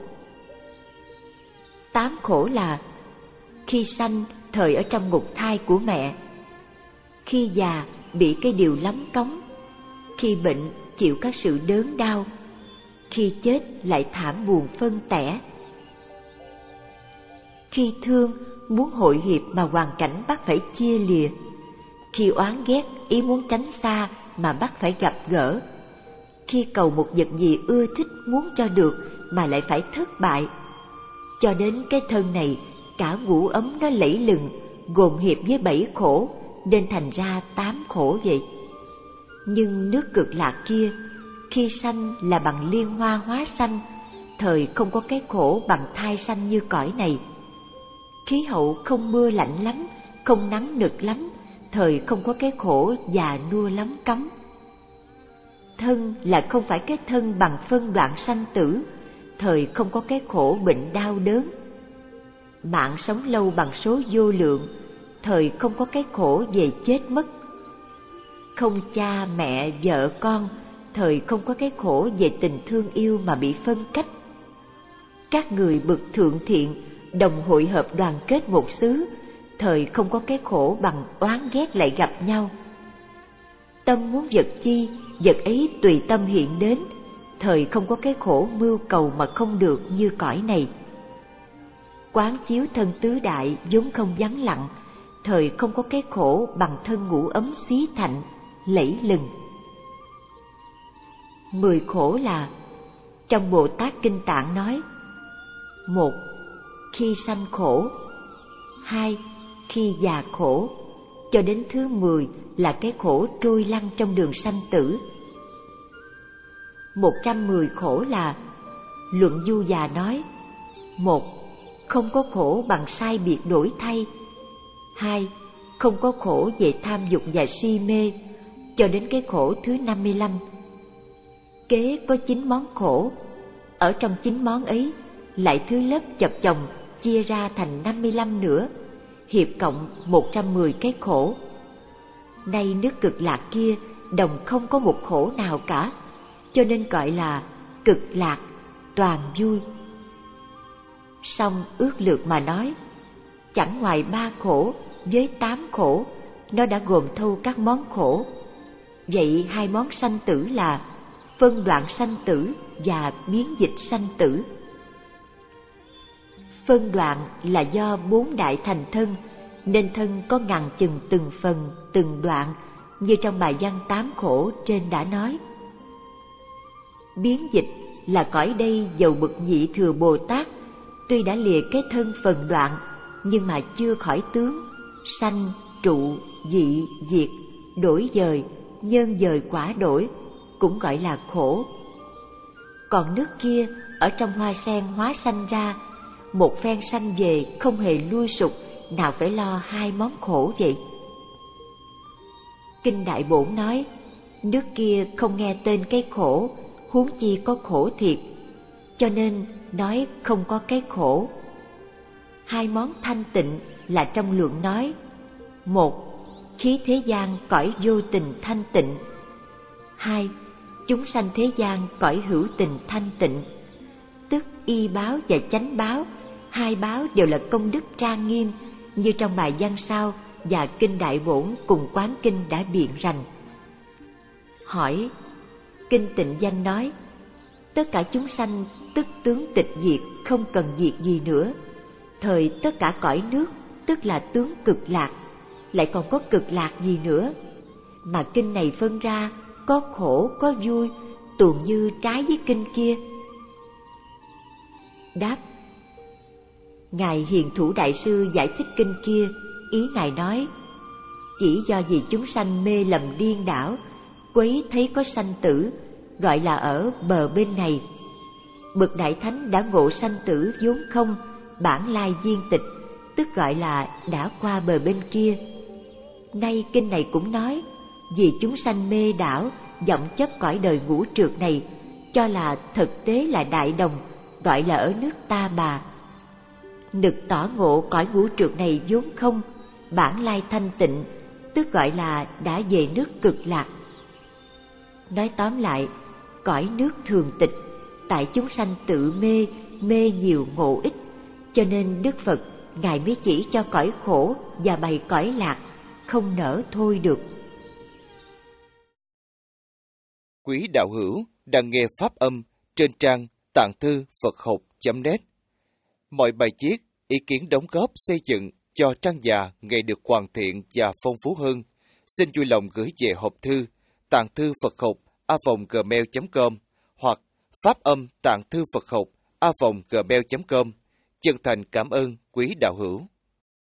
Speaker 1: Tám khổ là: khi sanh thời ở trong ngục thai của mẹ, khi già bị cái điều lắm cống, khi bệnh chịu các sự đớn đau, khi chết lại thảm buồn phân tẻ, khi thương muốn hội hiệp mà hoàn cảnh bắt phải chia lìa, khi oán ghét ý muốn tránh xa mà bắt phải gặp gỡ, khi cầu một vật gì ưa thích muốn cho được mà lại phải thất bại. Cho đến cái thân này cả ngũ ấm nó lẫy lừng, gồm hiệp với bảy khổ, nên thành ra tám khổ vậy. Nhưng nước Cực Lạc kia, khi sanh là bằng liên hoa hóa sanh, thời không có cái khổ bằng thai sanh như cõi này. Khí hậu không mưa lạnh lắm, không nắng nực lắm, thời không có cái khổ già nua lắm cống. Thân là không phải cái thân bằng phân đoạn sanh tử, thời không có cái khổ bệnh đau đớn. Mạng sống lâu bằng số vô lượng, thời không có cái khổ về chết mất. Không cha mẹ vợ con, thời không có cái khổ về tình thương yêu mà bị phân cách. Các người bậc thượng thiện đồng hội hợp đoàn kết một xứ, thời không có cái khổ bằng oán ghét lại gặp nhau. Tâm muốn vật chi, vật ấy tùy tâm hiện đến, thời không có cái khổ mưu cầu mà không được như cõi này. Quán chiếu thân tứ đại vốn không vắng lặng, thời không có cái khổ bằng thân ngũ ấm xí thạnh, lẫy lừng. Mười khổ là: trong Bồ Tát Kinh Tạng nói: một, khi sanh khổ; hai, khi già khổ; cho đến thứ mười là cái khổ trôi lăn trong đường sanh tử. Một trăm mười khổ là: Luận Du Già nói: một, không có khổ bằng sai biệt đổi thay; hai, không có khổ về tham dục và si mê, cho đến cái khổ thứ năm mươi lăm. Kế có chín món khổ, ở trong chín món ấy lại thứ lớp chập chồng chia ra thành năm mươi lăm nửa, hiệp cộng một trăm mười cái khổ. Nay nước Cực Lạc kia đồng không có một khổ nào cả, cho nên gọi là Cực Lạc toàn vui. Song ước lược mà nói, chẳng ngoài ba khổ với tám khổ, nó đã gồm thâu các món khổ. Vậy hai món sanh tử là phân đoạn sanh tử và biến dịch sanh tử. Phân đoạn là do bốn đại thành thân, nên thân có ngàn chừng từng phần, từng đoạn, như trong bài văn tám khổ trên đã nói. Biến dịch là cõi đây dầu bậc nhị thừa Bồ Tát, tuy đã lìa cái thân phần đoạn, nhưng mà chưa khỏi tướng, sanh, trụ, dị, diệt, đổi dời, nhân dời quả đổi, cũng gọi là khổ. Còn nước kia ở trong hoa sen hóa sanh ra, một phen sanh về không hề lui sụp, nào phải lo hai món khổ vậy? Kinh Đại Bổn nói, nước kia không nghe tên cái khổ, huống chi có khổ thiệt, cho nên nói không có cái khổ. Hai món thanh tịnh là trong lượng nói: một, khí thế gian cõi vô tình thanh tịnh; hai, chúng sanh thế gian cõi hữu tình thanh tịnh. Tức y báo và chánh báo, hai báo đều là công đức trang nghiêm, như trong bài văn sau và Kinh Đại Bổn cùng Quán Kinh đã biện rành. Hỏi: Kinh Tịnh Danh nói, tất cả chúng sanh tức tướng tịch diệt, không cần diệt gì nữa. Thời tất cả cõi nước tức là tướng Cực Lạc, lại còn có Cực Lạc gì nữa? Mà kinh này phân ra có khổ có vui, tuồn như trái với kinh kia. Đáp: Ngài Hiền Thủ Đại Sư giải thích kinh kia, ý Ngài nói, chỉ do vì chúng sanh mê lầm điên đảo, quấy thấy có sanh tử, gọi là ở bờ bên này. Bậc Đại Thánh đã ngộ sanh tử vốn không, bản lai viên tịch, tức gọi là đã qua bờ bên kia. Nay kinh này cũng nói, vì chúng sanh mê đảo, vọng chấp cõi đời ngũ trược này, cho là thực tế là đại đồng, gọi là ở nước Ta Bà. Nực tỏ ngộ cõi ngũ trược này vốn không, bản lai thanh tịnh, tức gọi là đã về nước Cực Lạc. Nói tóm lại, cõi nước thường tịch, tại chúng sanh tự mê, mê nhiều ngộ ít, cho nên Đức Phật Ngài mới chỉ cho cõi khổ và bày cõi lạc, không nỡ thôi được.
Speaker 2: Quý đạo hữu đang nghe pháp âm trên trang tạng thư Phật học chấm net. Mọi bài viết, ý kiến đóng góp xây dựng cho trang già ngày được hoàn thiện và phong phú hơn, xin vui lòng gửi về hộp thư tạng thư Phật học a vòng gmail chấm com hoặc pháp âm tạng thư Phật học a vòng gmail chấm com. Chân thành cảm ơn quý đạo hữu.